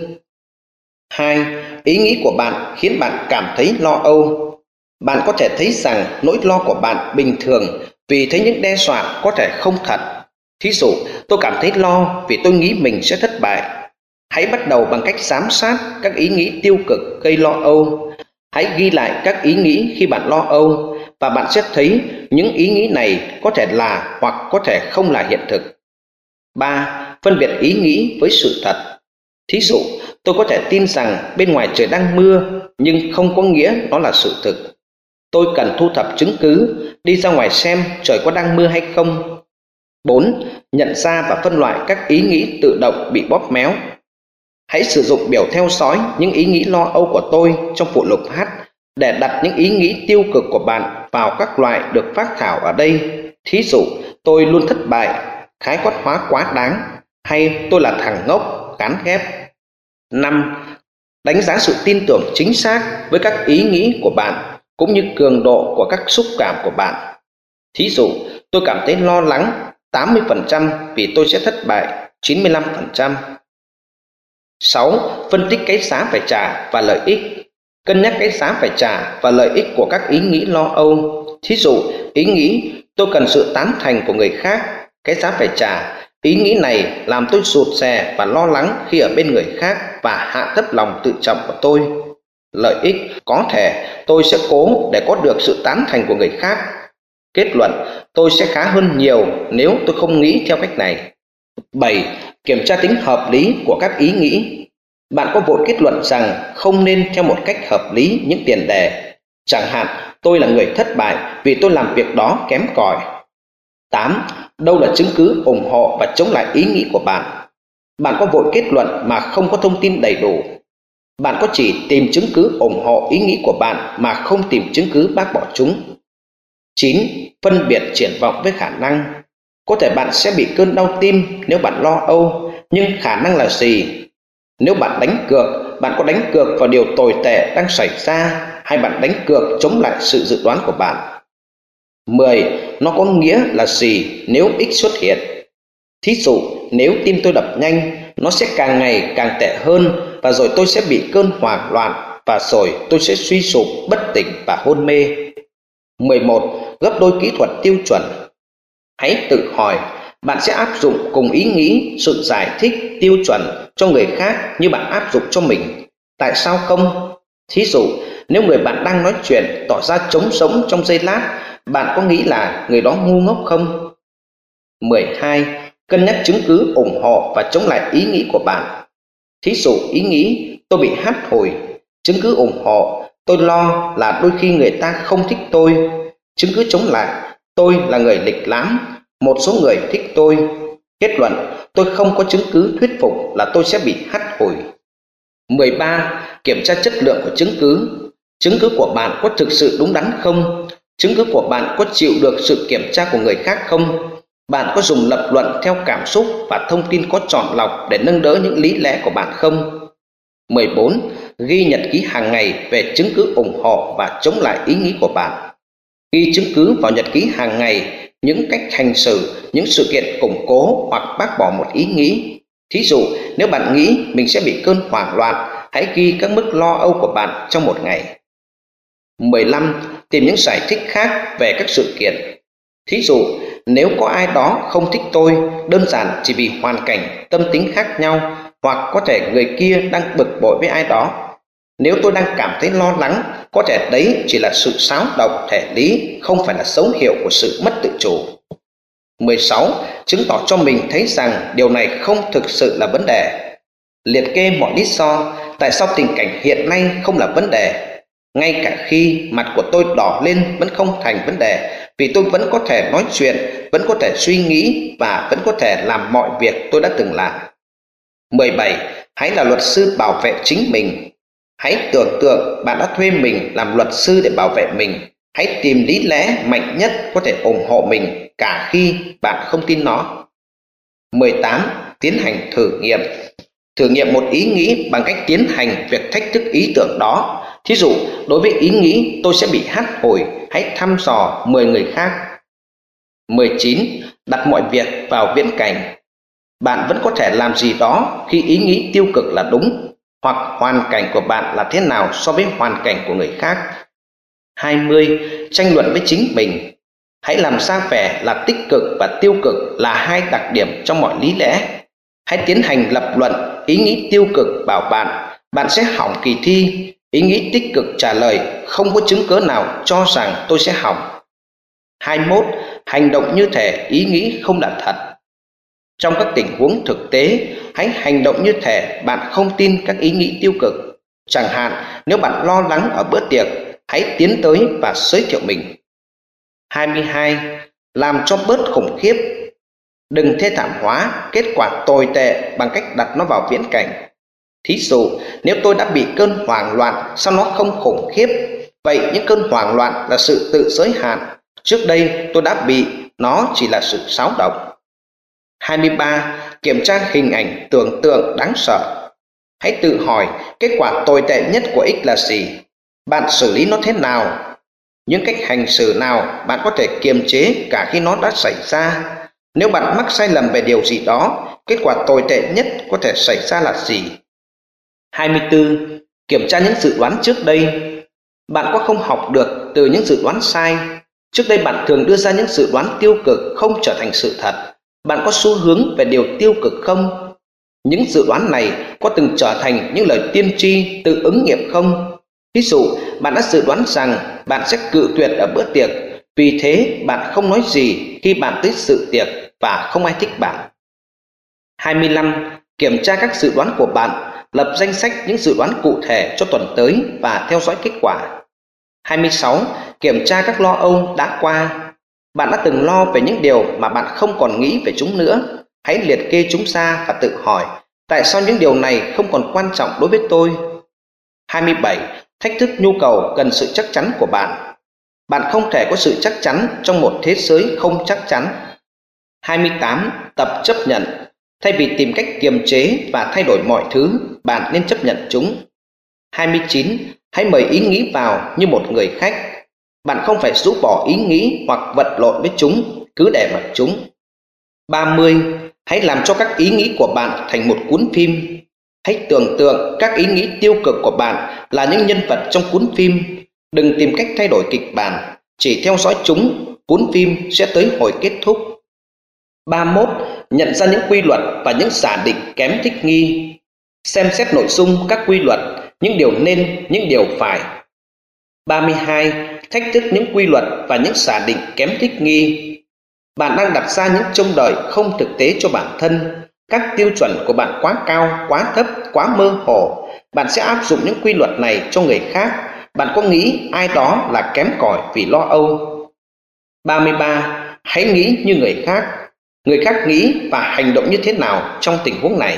2. Ý nghĩ của bạn khiến bạn cảm thấy lo âu. Bạn có thể thấy rằng nỗi lo của bạn bình thường vì thấy những đe dọa có thể không thật. Thí dụ, tôi cảm thấy lo vì tôi nghĩ mình sẽ thất bại. Hãy bắt đầu bằng cách giám sát các ý nghĩ tiêu cực gây lo âu. Hãy ghi lại các ý nghĩ khi bạn lo âu và bạn sẽ thấy những ý nghĩ này có thể là hoặc có thể không là hiện thực. 3. Phân biệt ý nghĩ với sự thật. Thí dụ, tôi có thể tin rằng bên ngoài trời đang mưa nhưng không có nghĩa nó là sự thực. Tôi cần thu thập chứng cứ, đi ra ngoài xem trời có đang mưa hay không. 4. Nhận ra và phân loại các ý nghĩ tự động bị bóp méo. Hãy sử dụng biểu theo dõi những ý nghĩ lo âu của tôi trong phụ lục H để đặt những ý nghĩ tiêu cực của bạn vào các loại được phác thảo ở đây. Thí dụ, tôi luôn thất bại, khái quát hóa quá đáng, hay tôi là thằng ngốc, gán ghép. 5. Đánh giá sự tin tưởng chính xác với các ý nghĩ của bạn cũng như cường độ của các xúc cảm của bạn. Thí dụ, tôi cảm thấy lo lắng, 80% vì tôi sẽ thất bại 95%. 6. Phân tích cái giá phải trả và lợi ích. Cân nhắc cái giá phải trả và lợi ích của các ý nghĩ lo âu. Thí dụ, ý nghĩ tôi cần sự tán thành của người khác. Cái giá phải trả, ý nghĩ này làm tôi rụt rè và lo lắng khi ở bên người khác và hạ thấp lòng tự trọng của tôi. Lợi ích, có thể tôi sẽ cố để có được sự tán thành của người khác. Kết luận, tôi sẽ khá hơn nhiều nếu tôi không nghĩ theo cách này. 7. Kiểm tra tính hợp lý của các ý nghĩ. Bạn có vội kết luận rằng không nên theo một cách hợp lý những tiền đề. Chẳng hạn, tôi là người thất bại vì tôi làm việc đó kém cỏi. 8. Đâu là chứng cứ ủng hộ và chống lại ý nghĩ của bạn? Bạn có vội kết luận mà không có thông tin đầy đủ. Bạn có chỉ tìm chứng cứ ủng hộ ý nghĩ của bạn mà không tìm chứng cứ bác bỏ chúng. 9. Phân biệt triển vọng với khả năng. Có thể bạn sẽ bị cơn đau tim nếu bạn lo âu, nhưng khả năng là gì? Nếu bạn đánh cược, bạn có đánh cược vào điều tồi tệ đang xảy ra hay bạn đánh cược chống lại sự dự đoán của bạn? 10. Nó có nghĩa là gì nếu X xuất hiện? Thí dụ, nếu tim tôi đập nhanh, nó sẽ càng ngày càng tệ hơn và rồi tôi sẽ bị cơn hoảng loạn và rồi tôi sẽ suy sụp, bất tỉnh và hôn mê. 11. Gấp đôi kỹ thuật tiêu chuẩn. Hãy tự hỏi, bạn sẽ áp dụng cùng ý nghĩ, sự giải thích, tiêu chuẩn cho người khác như bạn áp dụng cho mình. Tại sao không? Thí dụ, nếu người bạn đang nói chuyện tỏ ra trống sống trong giây lát, bạn có nghĩ là người đó ngu ngốc không? 12. Cân nhắc chứng cứ ủng hộ và chống lại ý nghĩ của bạn. Thí dụ, ý nghĩ tôi bị hắt hủi. Chứng cứ ủng hộ, tôi lo là đôi khi người ta không thích tôi. Chứng cứ chống lại, tôi là người lịch lãm, một số người thích tôi. Kết luận, tôi không có chứng cứ thuyết phục là tôi sẽ bị hắt hủi. 13. Kiểm tra chất lượng của chứng cứ. Chứng cứ của bạn có thực sự đúng đắn không? Chứng cứ của bạn có chịu được sự kiểm tra của người khác không? Bạn có dùng lập luận theo cảm xúc và thông tin có chọn lọc để nâng đỡ những lý lẽ của bạn không? 14. Ghi nhật ký hàng ngày về chứng cứ ủng hộ và chống lại ý nghĩ của bạn. Ghi chứng cứ vào nhật ký hàng ngày những cách hành xử, những sự kiện củng cố hoặc bác bỏ một ý nghĩ. Thí dụ, nếu bạn nghĩ mình sẽ bị cơn hoảng loạn, hãy ghi các mức lo âu của bạn trong một ngày. 15. Tìm những giải thích khác về các sự kiện. Thí dụ, nếu có ai đó không thích tôi, đơn giản chỉ vì hoàn cảnh, tâm tính khác nhau, hoặc có thể người kia đang bực bội với ai đó. Nếu tôi đang cảm thấy lo lắng, có thể đấy chỉ là sự xáo động thể lý, không phải là dấu hiệu của sự mất tự chủ. 16. Chứng tỏ cho mình thấy rằng điều này không thực sự là vấn đề. Liệt kê mọi lý do tại sao tình cảnh hiện nay không là vấn đề. Ngay cả khi mặt của tôi đỏ lên vẫn không thành vấn đề, vì tôi vẫn có thể nói chuyện, vẫn có thể suy nghĩ và vẫn có thể làm mọi việc tôi đã từng làm. 17. Hãy là luật sư bảo vệ chính mình. Hãy tưởng tượng bạn đã thuê mình làm luật sư để bảo vệ mình. Hãy tìm lý lẽ mạnh nhất có thể ủng hộ mình cả khi bạn không tin nó. 18. Tiến hành thử nghiệm. Thử nghiệm một ý nghĩ bằng cách tiến hành việc thách thức ý tưởng đó. Thí dụ, đối với ý nghĩ tôi sẽ bị hắt hủi, hãy thăm dò 10 người khác. 19. Đặt mọi việc vào viễn cảnh. Bạn vẫn có thể làm gì đó khi ý nghĩ tiêu cực là đúng, hoặc hoàn cảnh của bạn là thế nào so với hoàn cảnh của người khác. 20. Tranh luận với chính mình. Hãy làm ra vẻ là tích cực và tiêu cực là hai đặc điểm trong mọi lý lẽ. Hãy tiến hành lập luận. Ý nghĩ tiêu cực bảo bạn sẽ hỏng kỳ thi. Ý nghĩ tích cực trả lời không có chứng cớ nào cho rằng tôi sẽ hỏng. 21. Hành động như thể ý nghĩ không là thật. Trong các tình huống thực tế, hãy hành động như thể bạn không tin các ý nghĩ tiêu cực. Chẳng hạn, nếu bạn lo lắng ở bữa tiệc, hãy tiến tới và giới thiệu mình. 22. Làm cho bớt khủng khiếp. Đừng thê thảm hóa kết quả tồi tệ bằng cách đặt nó vào viễn cảnh. Thí dụ, nếu tôi đã bị cơn hoảng loạn, sao nó không khủng khiếp? Vậy những cơn hoảng loạn là sự tự giới hạn. Trước đây tôi đã bị, nó chỉ là sự xáo động. 23. Kiểm tra hình ảnh tưởng tượng đáng sợ. Hãy tự hỏi kết quả tồi tệ nhất của X là gì? Bạn xử lý nó thế nào? Những cách hành xử nào bạn có thể kiềm chế cả khi nó đã xảy ra? Nếu bạn mắc sai lầm về điều gì đó, kết quả tồi tệ nhất có thể xảy ra là gì? 24. Kiểm tra những dự đoán trước đây. Bạn có không học được từ những dự đoán sai? Trước đây bạn thường đưa ra những dự đoán tiêu cực không trở thành sự thật. Bạn có xu hướng về điều tiêu cực không? Những dự đoán này có từng trở thành những lời tiên tri tự ứng nghiệm không? Ví dụ, bạn đã dự đoán rằng bạn sẽ cự tuyệt ở bữa tiệc, vì thế bạn không nói gì khi bạn tới dự tiệc và không ai thích bạn. 25. Kiểm tra các dự đoán của bạn, lập danh sách những dự đoán cụ thể cho tuần tới và theo dõi kết quả. 26. Kiểm tra các lo âu đã qua. Bạn đã từng lo về những điều mà bạn không còn nghĩ về chúng nữa. Hãy liệt kê chúng ra và tự hỏi, tại sao những điều này không còn quan trọng đối với tôi? 27. Thách thức nhu cầu cần sự chắc chắn của bạn. Bạn không thể có sự chắc chắn trong một thế giới không chắc chắn. 28. Tập chấp nhận. Thay vì tìm cách kiềm chế và thay đổi mọi thứ, bạn nên chấp nhận chúng. 29. Hãy mời ý nghĩ vào như một người khách. Bạn không phải rũ bỏ ý nghĩ hoặc vật lộn với chúng, cứ để mặc chúng. 30. Hãy làm cho các ý nghĩ của bạn thành một cuốn phim. Hãy tưởng tượng các ý nghĩ tiêu cực của bạn là những nhân vật trong cuốn phim. Đừng tìm cách thay đổi kịch bản, chỉ theo dõi chúng, cuốn phim sẽ tới hồi kết thúc. 31. Nhận ra những quy luật và những giả định kém thích nghi. Xem xét nội dung các quy luật, những điều nên, những điều phải. 32. Thách thức những quy luật và những giả định kém thích nghi. Bạn đang đặt ra những trông đợi không thực tế cho bản thân. Các tiêu chuẩn của bạn quá cao, quá thấp, quá mơ hồ. Bạn sẽ áp dụng những quy luật này cho người khác. Bạn có nghĩ ai đó là kém cỏi vì lo âu? 33. Hãy nghĩ như người khác. Người khác nghĩ và hành động như thế nào trong tình huống này?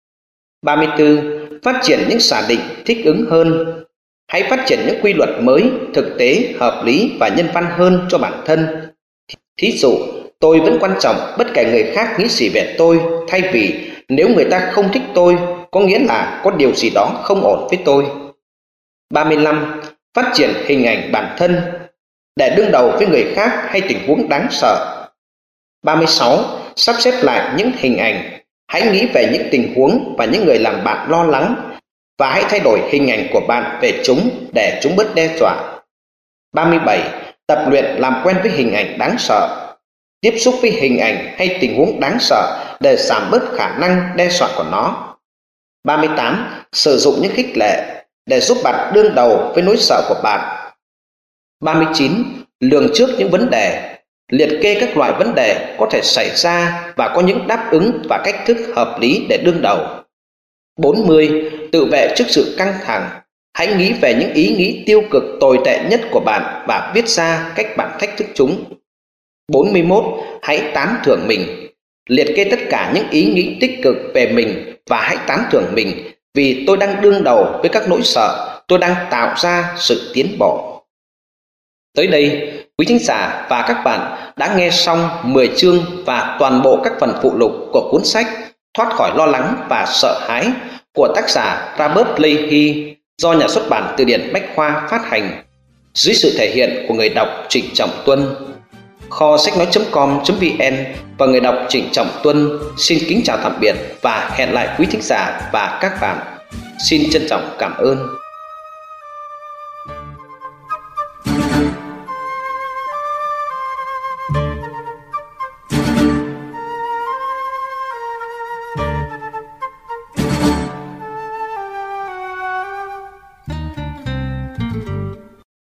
34. Phát triển những giả định thích ứng hơn. Hãy phát triển những quy luật mới, thực tế, hợp lý và nhân văn hơn cho bản thân. Thí dụ, tôi vẫn quan trọng bất kể người khác nghĩ gì về tôi, thay vì nếu người ta không thích tôi, có nghĩa là có điều gì đó không ổn với tôi. 35. Phát triển hình ảnh bản thân để đương đầu với người khác hay tình huống đáng sợ. 36. Sắp xếp lại những hình ảnh. Hãy nghĩ về những tình huống và những người làm bạn lo lắng và hãy thay đổi hình ảnh của bạn về chúng để chúng bớt đe dọa. 37. Tập luyện làm quen với hình ảnh đáng sợ. Tiếp xúc với hình ảnh hay tình huống đáng sợ để giảm bớt khả năng đe dọa của nó. 38. Sử dụng những khích lệ để giúp bạn đương đầu với nỗi sợ của bạn. 39. Lường trước những vấn đề. Liệt kê các loại vấn đề có thể xảy ra và có những đáp ứng và cách thức hợp lý để đương đầu. 40. Tự vệ trước sự căng thẳng. Hãy nghĩ về những ý nghĩ tiêu cực tồi tệ nhất của bạn và viết ra cách bạn thách thức chúng. 41. Hãy tán thưởng mình. Liệt kê tất cả những ý nghĩ tích cực về mình và hãy tán thưởng mình vì tôi đang đương đầu với các nỗi sợ, tôi đang tạo ra sự tiến bộ. Tới đây, quý thính giả và các bạn đã nghe xong 10 chương và toàn bộ các phần phụ lục của cuốn sách Thoát khỏi lo lắng và sợ hãi của tác giả Robert Leahy do nhà xuất bản Từ điển Bách khoa phát hành dưới sự thể hiện của người đọc Trịnh Trọng Tuân. Kho sách nói.com.vn và người đọc Trịnh Trọng Tuân xin kính chào tạm biệt và hẹn lại quý thính giả và các bạn. Xin trân trọng cảm ơn.